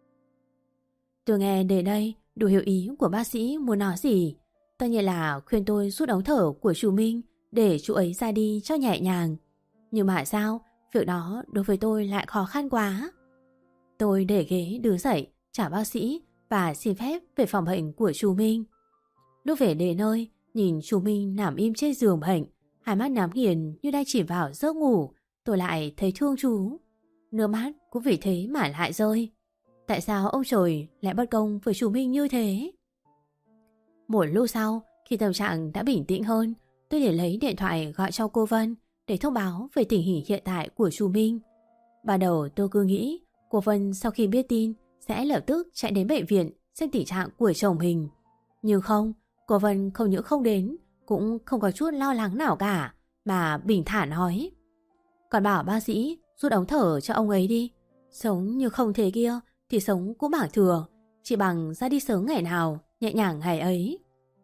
[SPEAKER 1] Tôi nghe đến đây đủ hiểu ý của bác sĩ muốn nói gì. Tất nhiên là khuyên tôi rút ống thở của chú Minh để chú ấy ra đi cho nhẹ nhàng. Nhưng mà sao, việc đó đối với tôi lại khó khăn quá. Tôi để ghế đứng dậy, chào bác sĩ và xin phép về phòng bệnh của chú Minh. Lúc về đến nơi, nhìn chú Minh nằm im trên giường bệnh, hai mắt nhắm nghiền như đang chìm vào giấc ngủ, tôi lại thấy thương chú. Nước mắt cũng vì thế mà lại rơi. Tại sao ông trời lại bất công với chú Minh như thế? Một lúc sau, khi tâm trạng đã bình tĩnh hơn, tôi liền lấy điện thoại gọi cho cô Vân để thông báo về tình hình hiện tại của chú Minh. Ban đầu tôi cứ nghĩ cô Vân sau khi biết tin sẽ lập tức chạy đến bệnh viện xem tình trạng của chồng mình. Nhưng không, cô Vân không những không đến, cũng không có chút lo lắng nào cả, mà bình thản nói: "Còn bảo bác sĩ rút ống thở cho ông ấy đi. Sống như không thế kia thì sống cũng bằng thừa, chỉ bằng ra đi sớm ngày nào, nhẹ nhàng ngày ấy."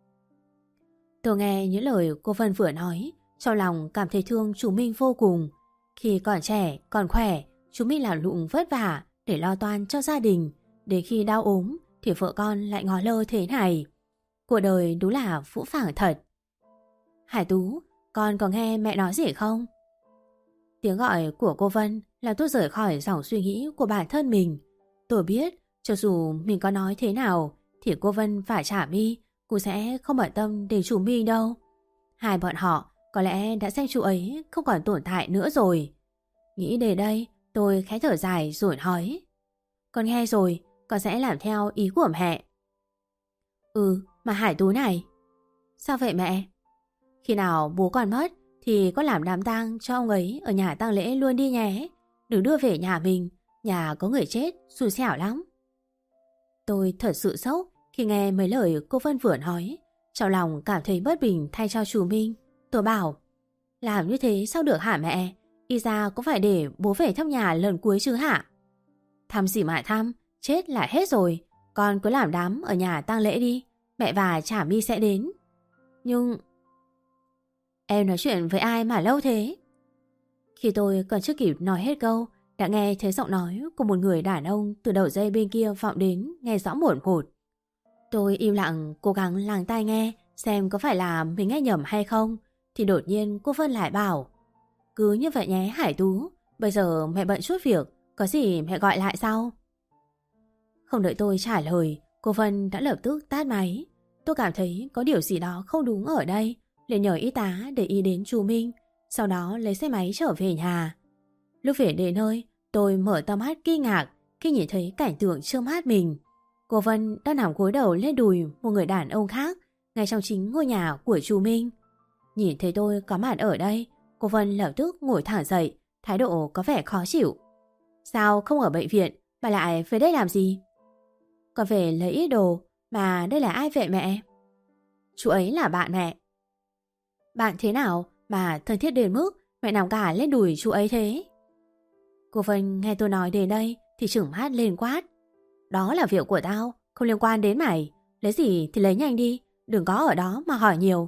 [SPEAKER 1] Tôi nghe những lời cô Vân vừa nói, trong lòng cảm thấy thương chú Minh vô cùng. Khi còn trẻ, còn khỏe, chú Minh làm lụng vất vả để lo toan cho gia đình. Đến khi đau ốm thì vợ con lại ngó lơ thế này. Cuộc đời đúng là phũ phàng thật. "Hải Tú, con có nghe mẹ nói gì không?" Tiếng gọi của cô Vân làm tôi rời khỏi dòng suy nghĩ của bản thân mình. Tôi biết cho dù mình có nói thế nào thì cô Vân và Trà My cũng sẽ không bận tâm đến chú Minh đâu. Hai bọn họ có lẽ đã xem chú ấy không còn tồn tại nữa rồi. Nghĩ đến đây, tôi khẽ thở dài rồi nói: "Con nghe rồi, con sẽ làm theo ý của mẹ." "Ừ, mà Hải Tú này." "Sao vậy mẹ?" "Khi nào bố con mất thì con làm đám tang cho ông ấy ở nhà tang lễ luôn đi nhé. Đừng đưa về nhà mình, nhà có người chết xui xẻo lắm." Tôi thật sự sốc khi nghe mấy lời cô Vân vừa nói, trong lòng cảm thấy bất bình thay cho chú Minh. Tôi bảo: "Làm như thế sao được hả mẹ? Y ra cũng phải để bố về thăm nhà lần cuối chứ hả?" "Thăm gì mà thăm, chết là hết rồi. Con cứ làm đám ở nhà tang lễ đi, mẹ và Trà My sẽ đến." "Nhưng..." "Em nói chuyện với ai mà lâu thế?" Khi tôi còn chưa kịp nói hết câu, đã nghe thấy giọng nói của một người đàn ông từ đầu dây bên kia vọng đến, nghe rõ một một. Tôi im lặng cố gắng lắng tai nghe xem có phải là mình nghe nhầm hay không, thì đột nhiên cô Vân lại bảo: "Cứ như vậy nhé Hải Tú, bây giờ mẹ bận chút việc, có gì mẹ gọi lại sau." Không đợi tôi trả lời, cô Vân đã lập tức tắt máy. Tôi cảm thấy có điều gì đó không đúng ở đây, liền nhờ y tá để ý đến chú Minh, sau đó lấy xe máy trở về nhà. Lúc về đến nơi, tôi mở to mắt kinh ngạc khi nhìn thấy cảnh tượng trước mắt mình. Cô Vân đang nằm gối đầu lên đùi một người đàn ông khác, ngay trong chính ngôi nhà của chú Minh. Nhìn thấy tôi có mặt ở đây, cô Vân lập tức ngồi thẳng dậy, thái độ có vẻ khó chịu. "Sao không ở bệnh viện mà lại về đây làm gì?" "Con về lấy ít đồ, mà đây là ai vậy mẹ?" "Chú ấy là bạn mẹ." "Bạn thế nào mà thân thiết đến mức mẹ nằm cả lên đùi chú ấy thế?" Cô Vân nghe tôi nói đến đây thì trừng mắt lên quát: "Đó là việc của tao, không liên quan đến mày. Lấy gì thì lấy nhanh đi, đừng có ở đó mà hỏi nhiều."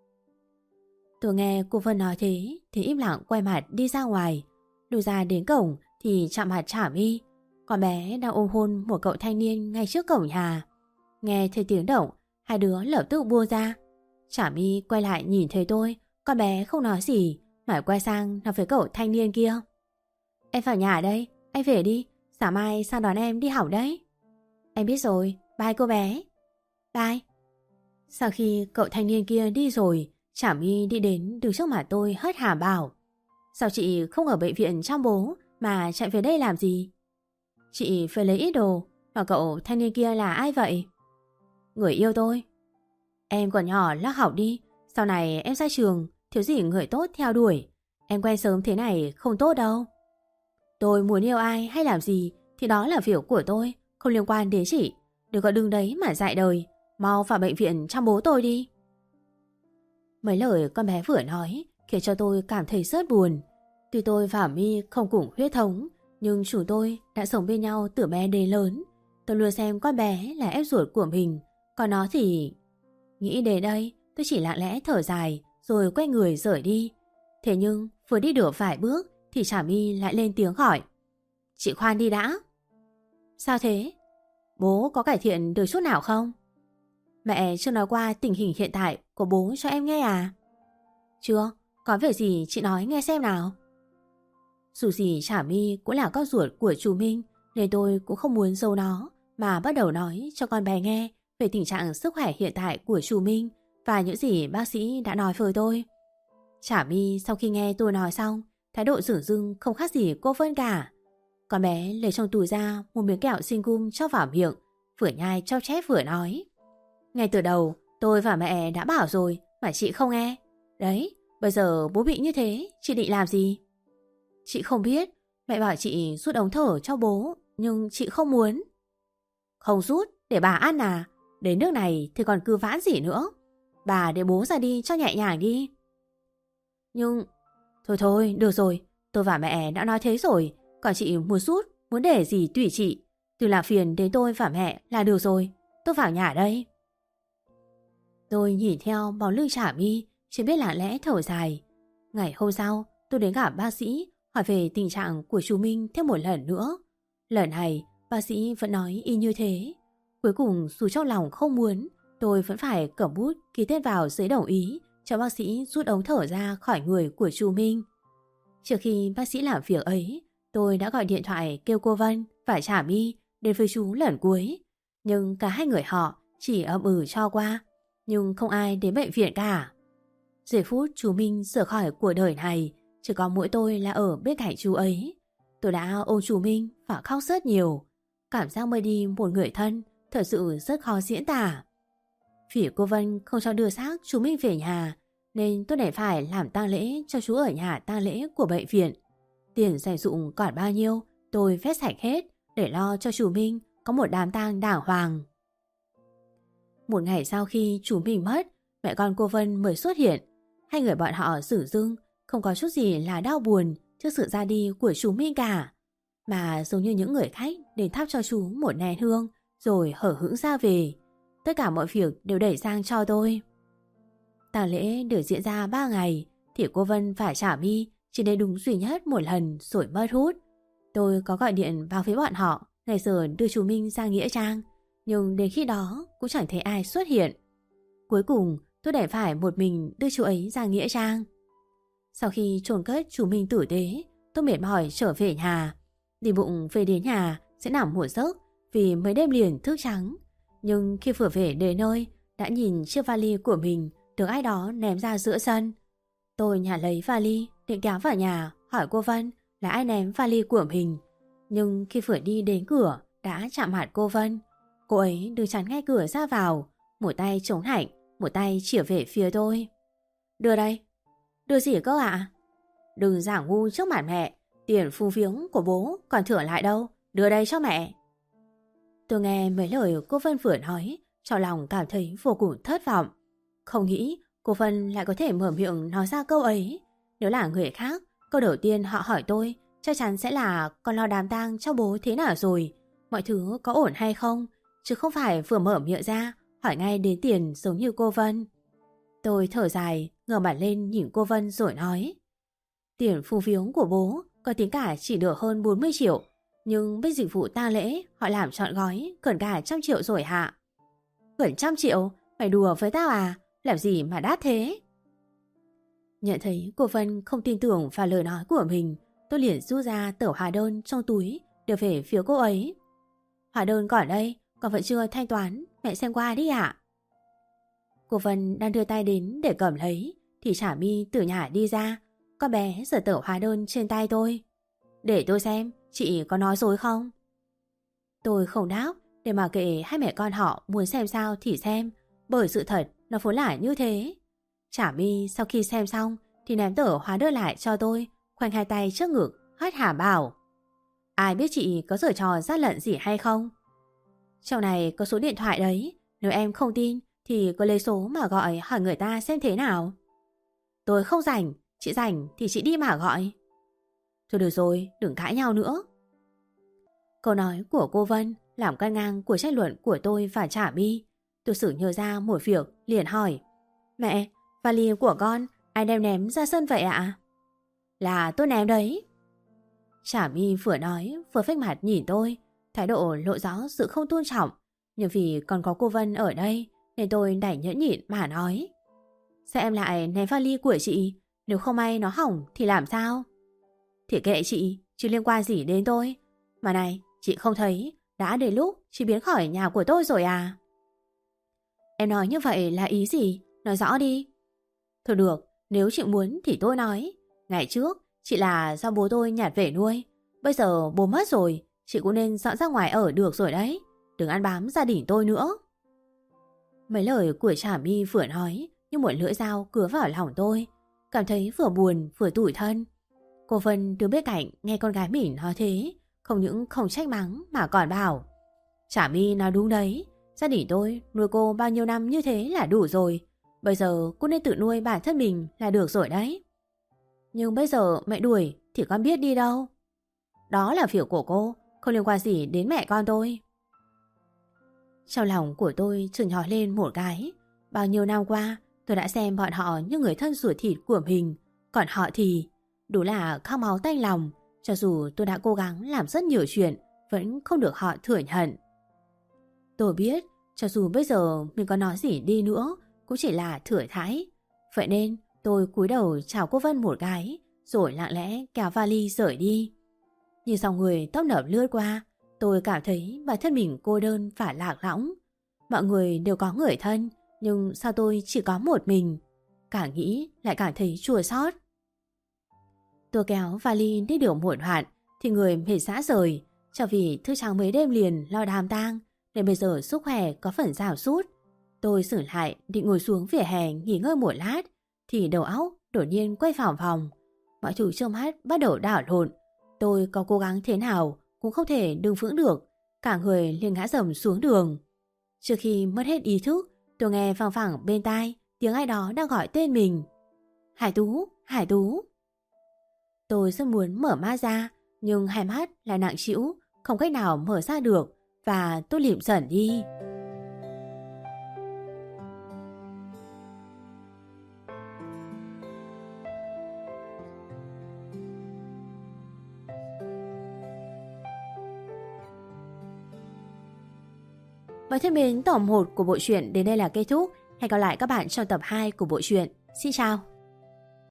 [SPEAKER 1] Tôi nghe cô Vân nói thế thì im lặng quay mặt đi ra ngoài. Lùi ra đến cổng thì chạm mặt Trà My. Con bé đang ôm hôn một cậu thanh niên ngay trước cổng nhà. Nghe thấy tiếng động, hai đứa lập tức buông ra. Trà My quay lại nhìn thấy tôi, con bé không nói gì mà quay sang nói với cậu thanh niên kia: "Em vào nhà đây, anh về đi, sáng mai sang đón em đi học đấy." "Em biết rồi, bye cô bé." "Bye." Sau khi cậu thanh niên kia đi rồi, Trà My đi đến đứng trước mặt tôi hất hàm bảo: "Sao chị không ở bệnh viện chăm bố mà chạy về đây làm gì?" "Chị phải lấy ít đồ." "Mà cậu thanh niên kia là ai vậy?" "Người yêu tôi." "Em còn nhỏ lo học đi, sau này em ra trường thiếu gì người tốt theo đuổi. Em quen sớm thế này không tốt đâu." "Tôi muốn yêu ai hay làm gì thì đó là việc của tôi, không liên quan đến chị. Đừng có đứng đấy mà dại đời, mau vào bệnh viện chăm bố tôi đi." Mấy lời con bé vừa nói khiến cho tôi cảm thấy rất buồn. Tuy tôi và My không cùng huyết thống, nhưng chúng tôi đã sống bên nhau từ bé đến lớn. Tôi luôn xem con bé là em ruột của mình, còn nó thì... Nghĩ đến đây, tôi chỉ lặng lẽ thở dài rồi quay người rời đi. Thế nhưng vừa đi được vài bước thì Trà My lại lên tiếng hỏi: "Chị khoan đi đã." "Sao thế? Bố có cải thiện được chút nào không?" "Mẹ chưa nói qua tình hình hiện tại của bố cho em nghe à?" Chưa, có việc gì chị nói nghe xem nào. Dù gì Trà My cũng là con ruột của chú Minh, nên tôi cũng không muốn giấu nó, mà bắt đầu nói cho con bé nghe về tình trạng sức khỏe hiện tại của chú Minh và những gì bác sĩ đã nói với tôi. Trà My sau khi nghe tôi nói xong, thái độ dửng dưng không khác gì cô Vân cả. Con bé lấy trong túi ra một miếng kẹo xinh gum cho vào miệng, vừa nhai chóp chép vừa nói. Ngay từ đầu tôi và mẹ đã bảo rồi mà chị không nghe. Đấy, bây giờ bố bị như thế, chị định làm gì? Chị không biết, mẹ bảo chị rút ống thở cho bố, nhưng chị không muốn. Không rút, để bà ăn à? Đến nước này thì còn cứ vãn gì nữa. Bà để bố ra đi cho nhẹ nhàng đi. Nhưng... Thôi thôi, được rồi, tôi và mẹ đã nói thế rồi. Còn chị muốn rút, muốn để gì tùy chị. Đừng làm phiền đến tôi và mẹ là được rồi. Tôi vào nhà đây. Tôi nhìn theo bóng lưng Trà My, chỉ biết lặng lẽ thở dài. Ngày hôm sau, tôi đến gặp bác sĩ, hỏi về tình trạng của chú Minh thêm một lần nữa. Lần này, bác sĩ vẫn nói y như thế. Cuối cùng, dù trong lòng không muốn, tôi vẫn phải cầm bút ký tên vào giấy đồng ý cho bác sĩ rút ống thở ra khỏi người của chú Minh. Trước khi bác sĩ làm việc ấy, tôi đã gọi điện thoại kêu cô Vân và Trà My đến với chú lần cuối. Nhưng cả hai người họ chỉ ậm ừ cho qua, nhưng không ai đến bệnh viện cả. Giây phút chú Minh rời khỏi cuộc đời này, chỉ có mỗi tôi là ở bên cạnh chú ấy. Tôi đã ôm chú Minh và khóc rất nhiều. Cảm giác mới đi một người thân thật sự rất khó diễn tả. Vì cô Vân không cho đưa xác chú Minh về nhà, nên tôi đành phải làm tang lễ cho chú ở nhà tang lễ của bệnh viện. Tiền dành dụng còn bao nhiêu tôi vét sạch hết để lo cho chú Minh có một đám tang đàng hoàng. Một ngày sau khi chú Minh mất, mẹ con cô Vân mới xuất hiện. Hai người bọn họ dửng dưng, không có chút gì là đau buồn trước sự ra đi của chú Minh cả, mà giống như những người khách đến thắp cho chú một nén hương rồi hở hững ra về. Tất cả mọi việc đều đẩy sang cho tôi. Tang lễ được diễn ra ba ngày thì cô Vân và Trà My chỉ đến đúng duy nhất một lần rồi mất hút. Tôi có gọi điện báo với bọn họ ngày giờ đưa chú Minh ra nghĩa trang, nhưng đến khi đó cũng chẳng thấy ai xuất hiện. Cuối cùng tôi đành phải một mình đưa chú ấy ra nghĩa trang. Sau khi chôn cất chú Minh tử tế, tôi mệt mỏi trở về nhà. Đi bụng về đến nhà sẽ nằm một giấc vì mấy đêm liền thức trắng. Nhưng khi vừa về đến nơi, đã nhìn chiếc vali của mình được ai đó ném ra giữa sân. Tôi nhặt lấy vali định kéo vào nhà hỏi cô Vân là ai ném vali của mình. Nhưng khi vừa đi đến cửa đã chạm mặt cô Vân. Cô ấy đứng chắn ngay cửa ra vào, một tay chống hạnh, một tay chĩa về phía tôi. Đưa đây. Đưa gì cơ ạ? À? Đừng giả ngu trước mặt mẹ. Tiền phung viếng của bố còn thừa lại đâu. Đưa đây cho mẹ. Tôi nghe mấy lời cô Vân vừa nói, trong lòng cảm thấy vô cùng thất vọng. Không nghĩ cô Vân lại có thể mở miệng nói ra câu ấy. Nếu là người khác, câu đầu tiên họ hỏi tôi chắc chắn sẽ là con lo đám tang cho bố thế nào rồi, mọi thứ có ổn hay không, chứ không phải vừa mở miệng ra hỏi ngay đến tiền giống như cô Vân. Tôi thở dài, ngửa mặt lên nhìn cô Vân rồi nói. Tiền phung viếng của bố có tính cả chỉ được hơn bốn mươi triệu, nhưng bên dịch vụ tang lễ họ làm trọn gói gần cả trăm triệu rồi hạ. Gần trăm triệu? Mày đùa với tao à? Làm gì mà đắt thế? Nhận thấy cô Vân không tin tưởng vào lời nói của mình, tôi liền rút ra tờ hóa đơn trong túi đưa về phía cô ấy. Hóa đơn còn đây, còn vẫn chưa thanh toán, mẹ xem qua đi ạ. Cô Vân đang đưa tay đến để cầm lấy thì Trà My từ nhà đi ra. Con bé giở tờ hóa đơn trên tay tôi. Để tôi xem, chị có nói dối không? Tôi không đáp, để mà kệ hai mẹ con họ muốn xem sao thì xem, bởi sự thật nó vốn là như thế. Trà My sau khi xem xong thì ném tờ hóa đơn lại cho tôi, khoanh hai tay trước ngực, hất hàm bảo. Ai biết chị có giở trò gian lận gì hay không? Trong này có số điện thoại đấy, nếu em không tin thì có lấy số mà gọi hỏi người ta xem thế nào. Tôi không rảnh, chị rảnh thì chị đi mà gọi. Thôi được rồi, đừng cãi nhau nữa. Câu nói của cô Vân làm cắt ngang cuộc tranh luận của tôi và Trà My. Tôi sực nhớ ra một việc, liền hỏi. Mẹ, vali của con ai đem ném ra sân vậy ạ? Là tôi ném đấy. Trà My vừa nói vừa phếch mặt nhìn tôi, thái độ lộ rõ sự không tôn trọng. Nhưng vì còn có cô Vân ở đây nên tôi đành nhẫn nhịn mà nói. Sao em lại ném vali của chị? Nếu không may nó hỏng thì làm sao? Thì kệ chị, chứ liên quan gì đến tôi. Mà này, chị không thấy đã đến lúc chị biến khỏi nhà của tôi rồi à? Em nói như vậy là ý gì? Nói rõ đi. Thôi được, nếu chị muốn thì tôi nói. Ngày trước, chị là do bố tôi nhặt về nuôi. Bây giờ bố mất rồi, chị cũng nên dọn ra ngoài ở được rồi đấy. Đừng ăn bám gia đình tôi nữa. Mấy lời của Trà My vừa nói như một lưỡi dao cứa vào lòng tôi. Cảm thấy vừa buồn vừa tủi thân. Cô Vân đứng bên cạnh nghe con gái mình nói thế, không những không trách mắng mà còn bảo: Trà My nói đúng đấy, gia đình tôi nuôi cô bao nhiêu năm như thế là đủ rồi. Bây giờ cô nên tự nuôi bản thân mình là được rồi đấy. Nhưng bây giờ mẹ đuổi thì con biết đi đâu. Đó là việc của cô, không liên quan gì đến mẹ con tôi. Trong lòng của tôi chợt nhói lên một cái. Bao nhiêu năm qua tôi đã xem bọn họ như người thân ruột thịt của mình, còn họ thì đúng là khao máu tanh lòng. Cho dù tôi đã cố gắng làm rất nhiều chuyện, vẫn không được họ thừa nhận. Tôi biết cho dù bây giờ mình có nói gì đi nữa cũng chỉ là thừa thãi. Vậy nên tôi cúi đầu chào cô Vân một cái, rồi lặng lẽ kéo vali rời đi. Nhìn dòng người tấp nập lướt qua, tôi cảm thấy bản thân mình cô đơn và lạc lõng. Mọi người đều có người thân, nhưng sao tôi chỉ có một mình? Càng nghĩ lại càng thấy chua xót. Tôi kéo vali đi được một đoạn thì người mệt rã rời. Cho vì thức trắng mấy đêm liền lo đám tang nên bây giờ sức khỏe có phần giảm sút. Tôi sửa lại định ngồi xuống vỉa hè nghỉ ngơi một lát thì đầu óc đột nhiên quay vòng vòng. Mọi thứ trong mắt bắt đầu đảo lộn. Tôi có cố gắng thế nào cũng không thể đứng vững được, cả người liền ngã rầm xuống đường. Trước khi mất hết ý thức, tôi nghe vang vẳng bên tai tiếng ai đó đang gọi tên mình. Hải Tú, Hải Tú. Tôi rất muốn mở mắt ra, nhưng hai mắt lại nặng trĩu, không cách nào mở ra được, và tôi lịm dần đi. Và thân mến, tập một của bộ truyện đến đây là kết thúc. Hẹn gặp lại các bạn trong tập hai của bộ truyện. Xin chào!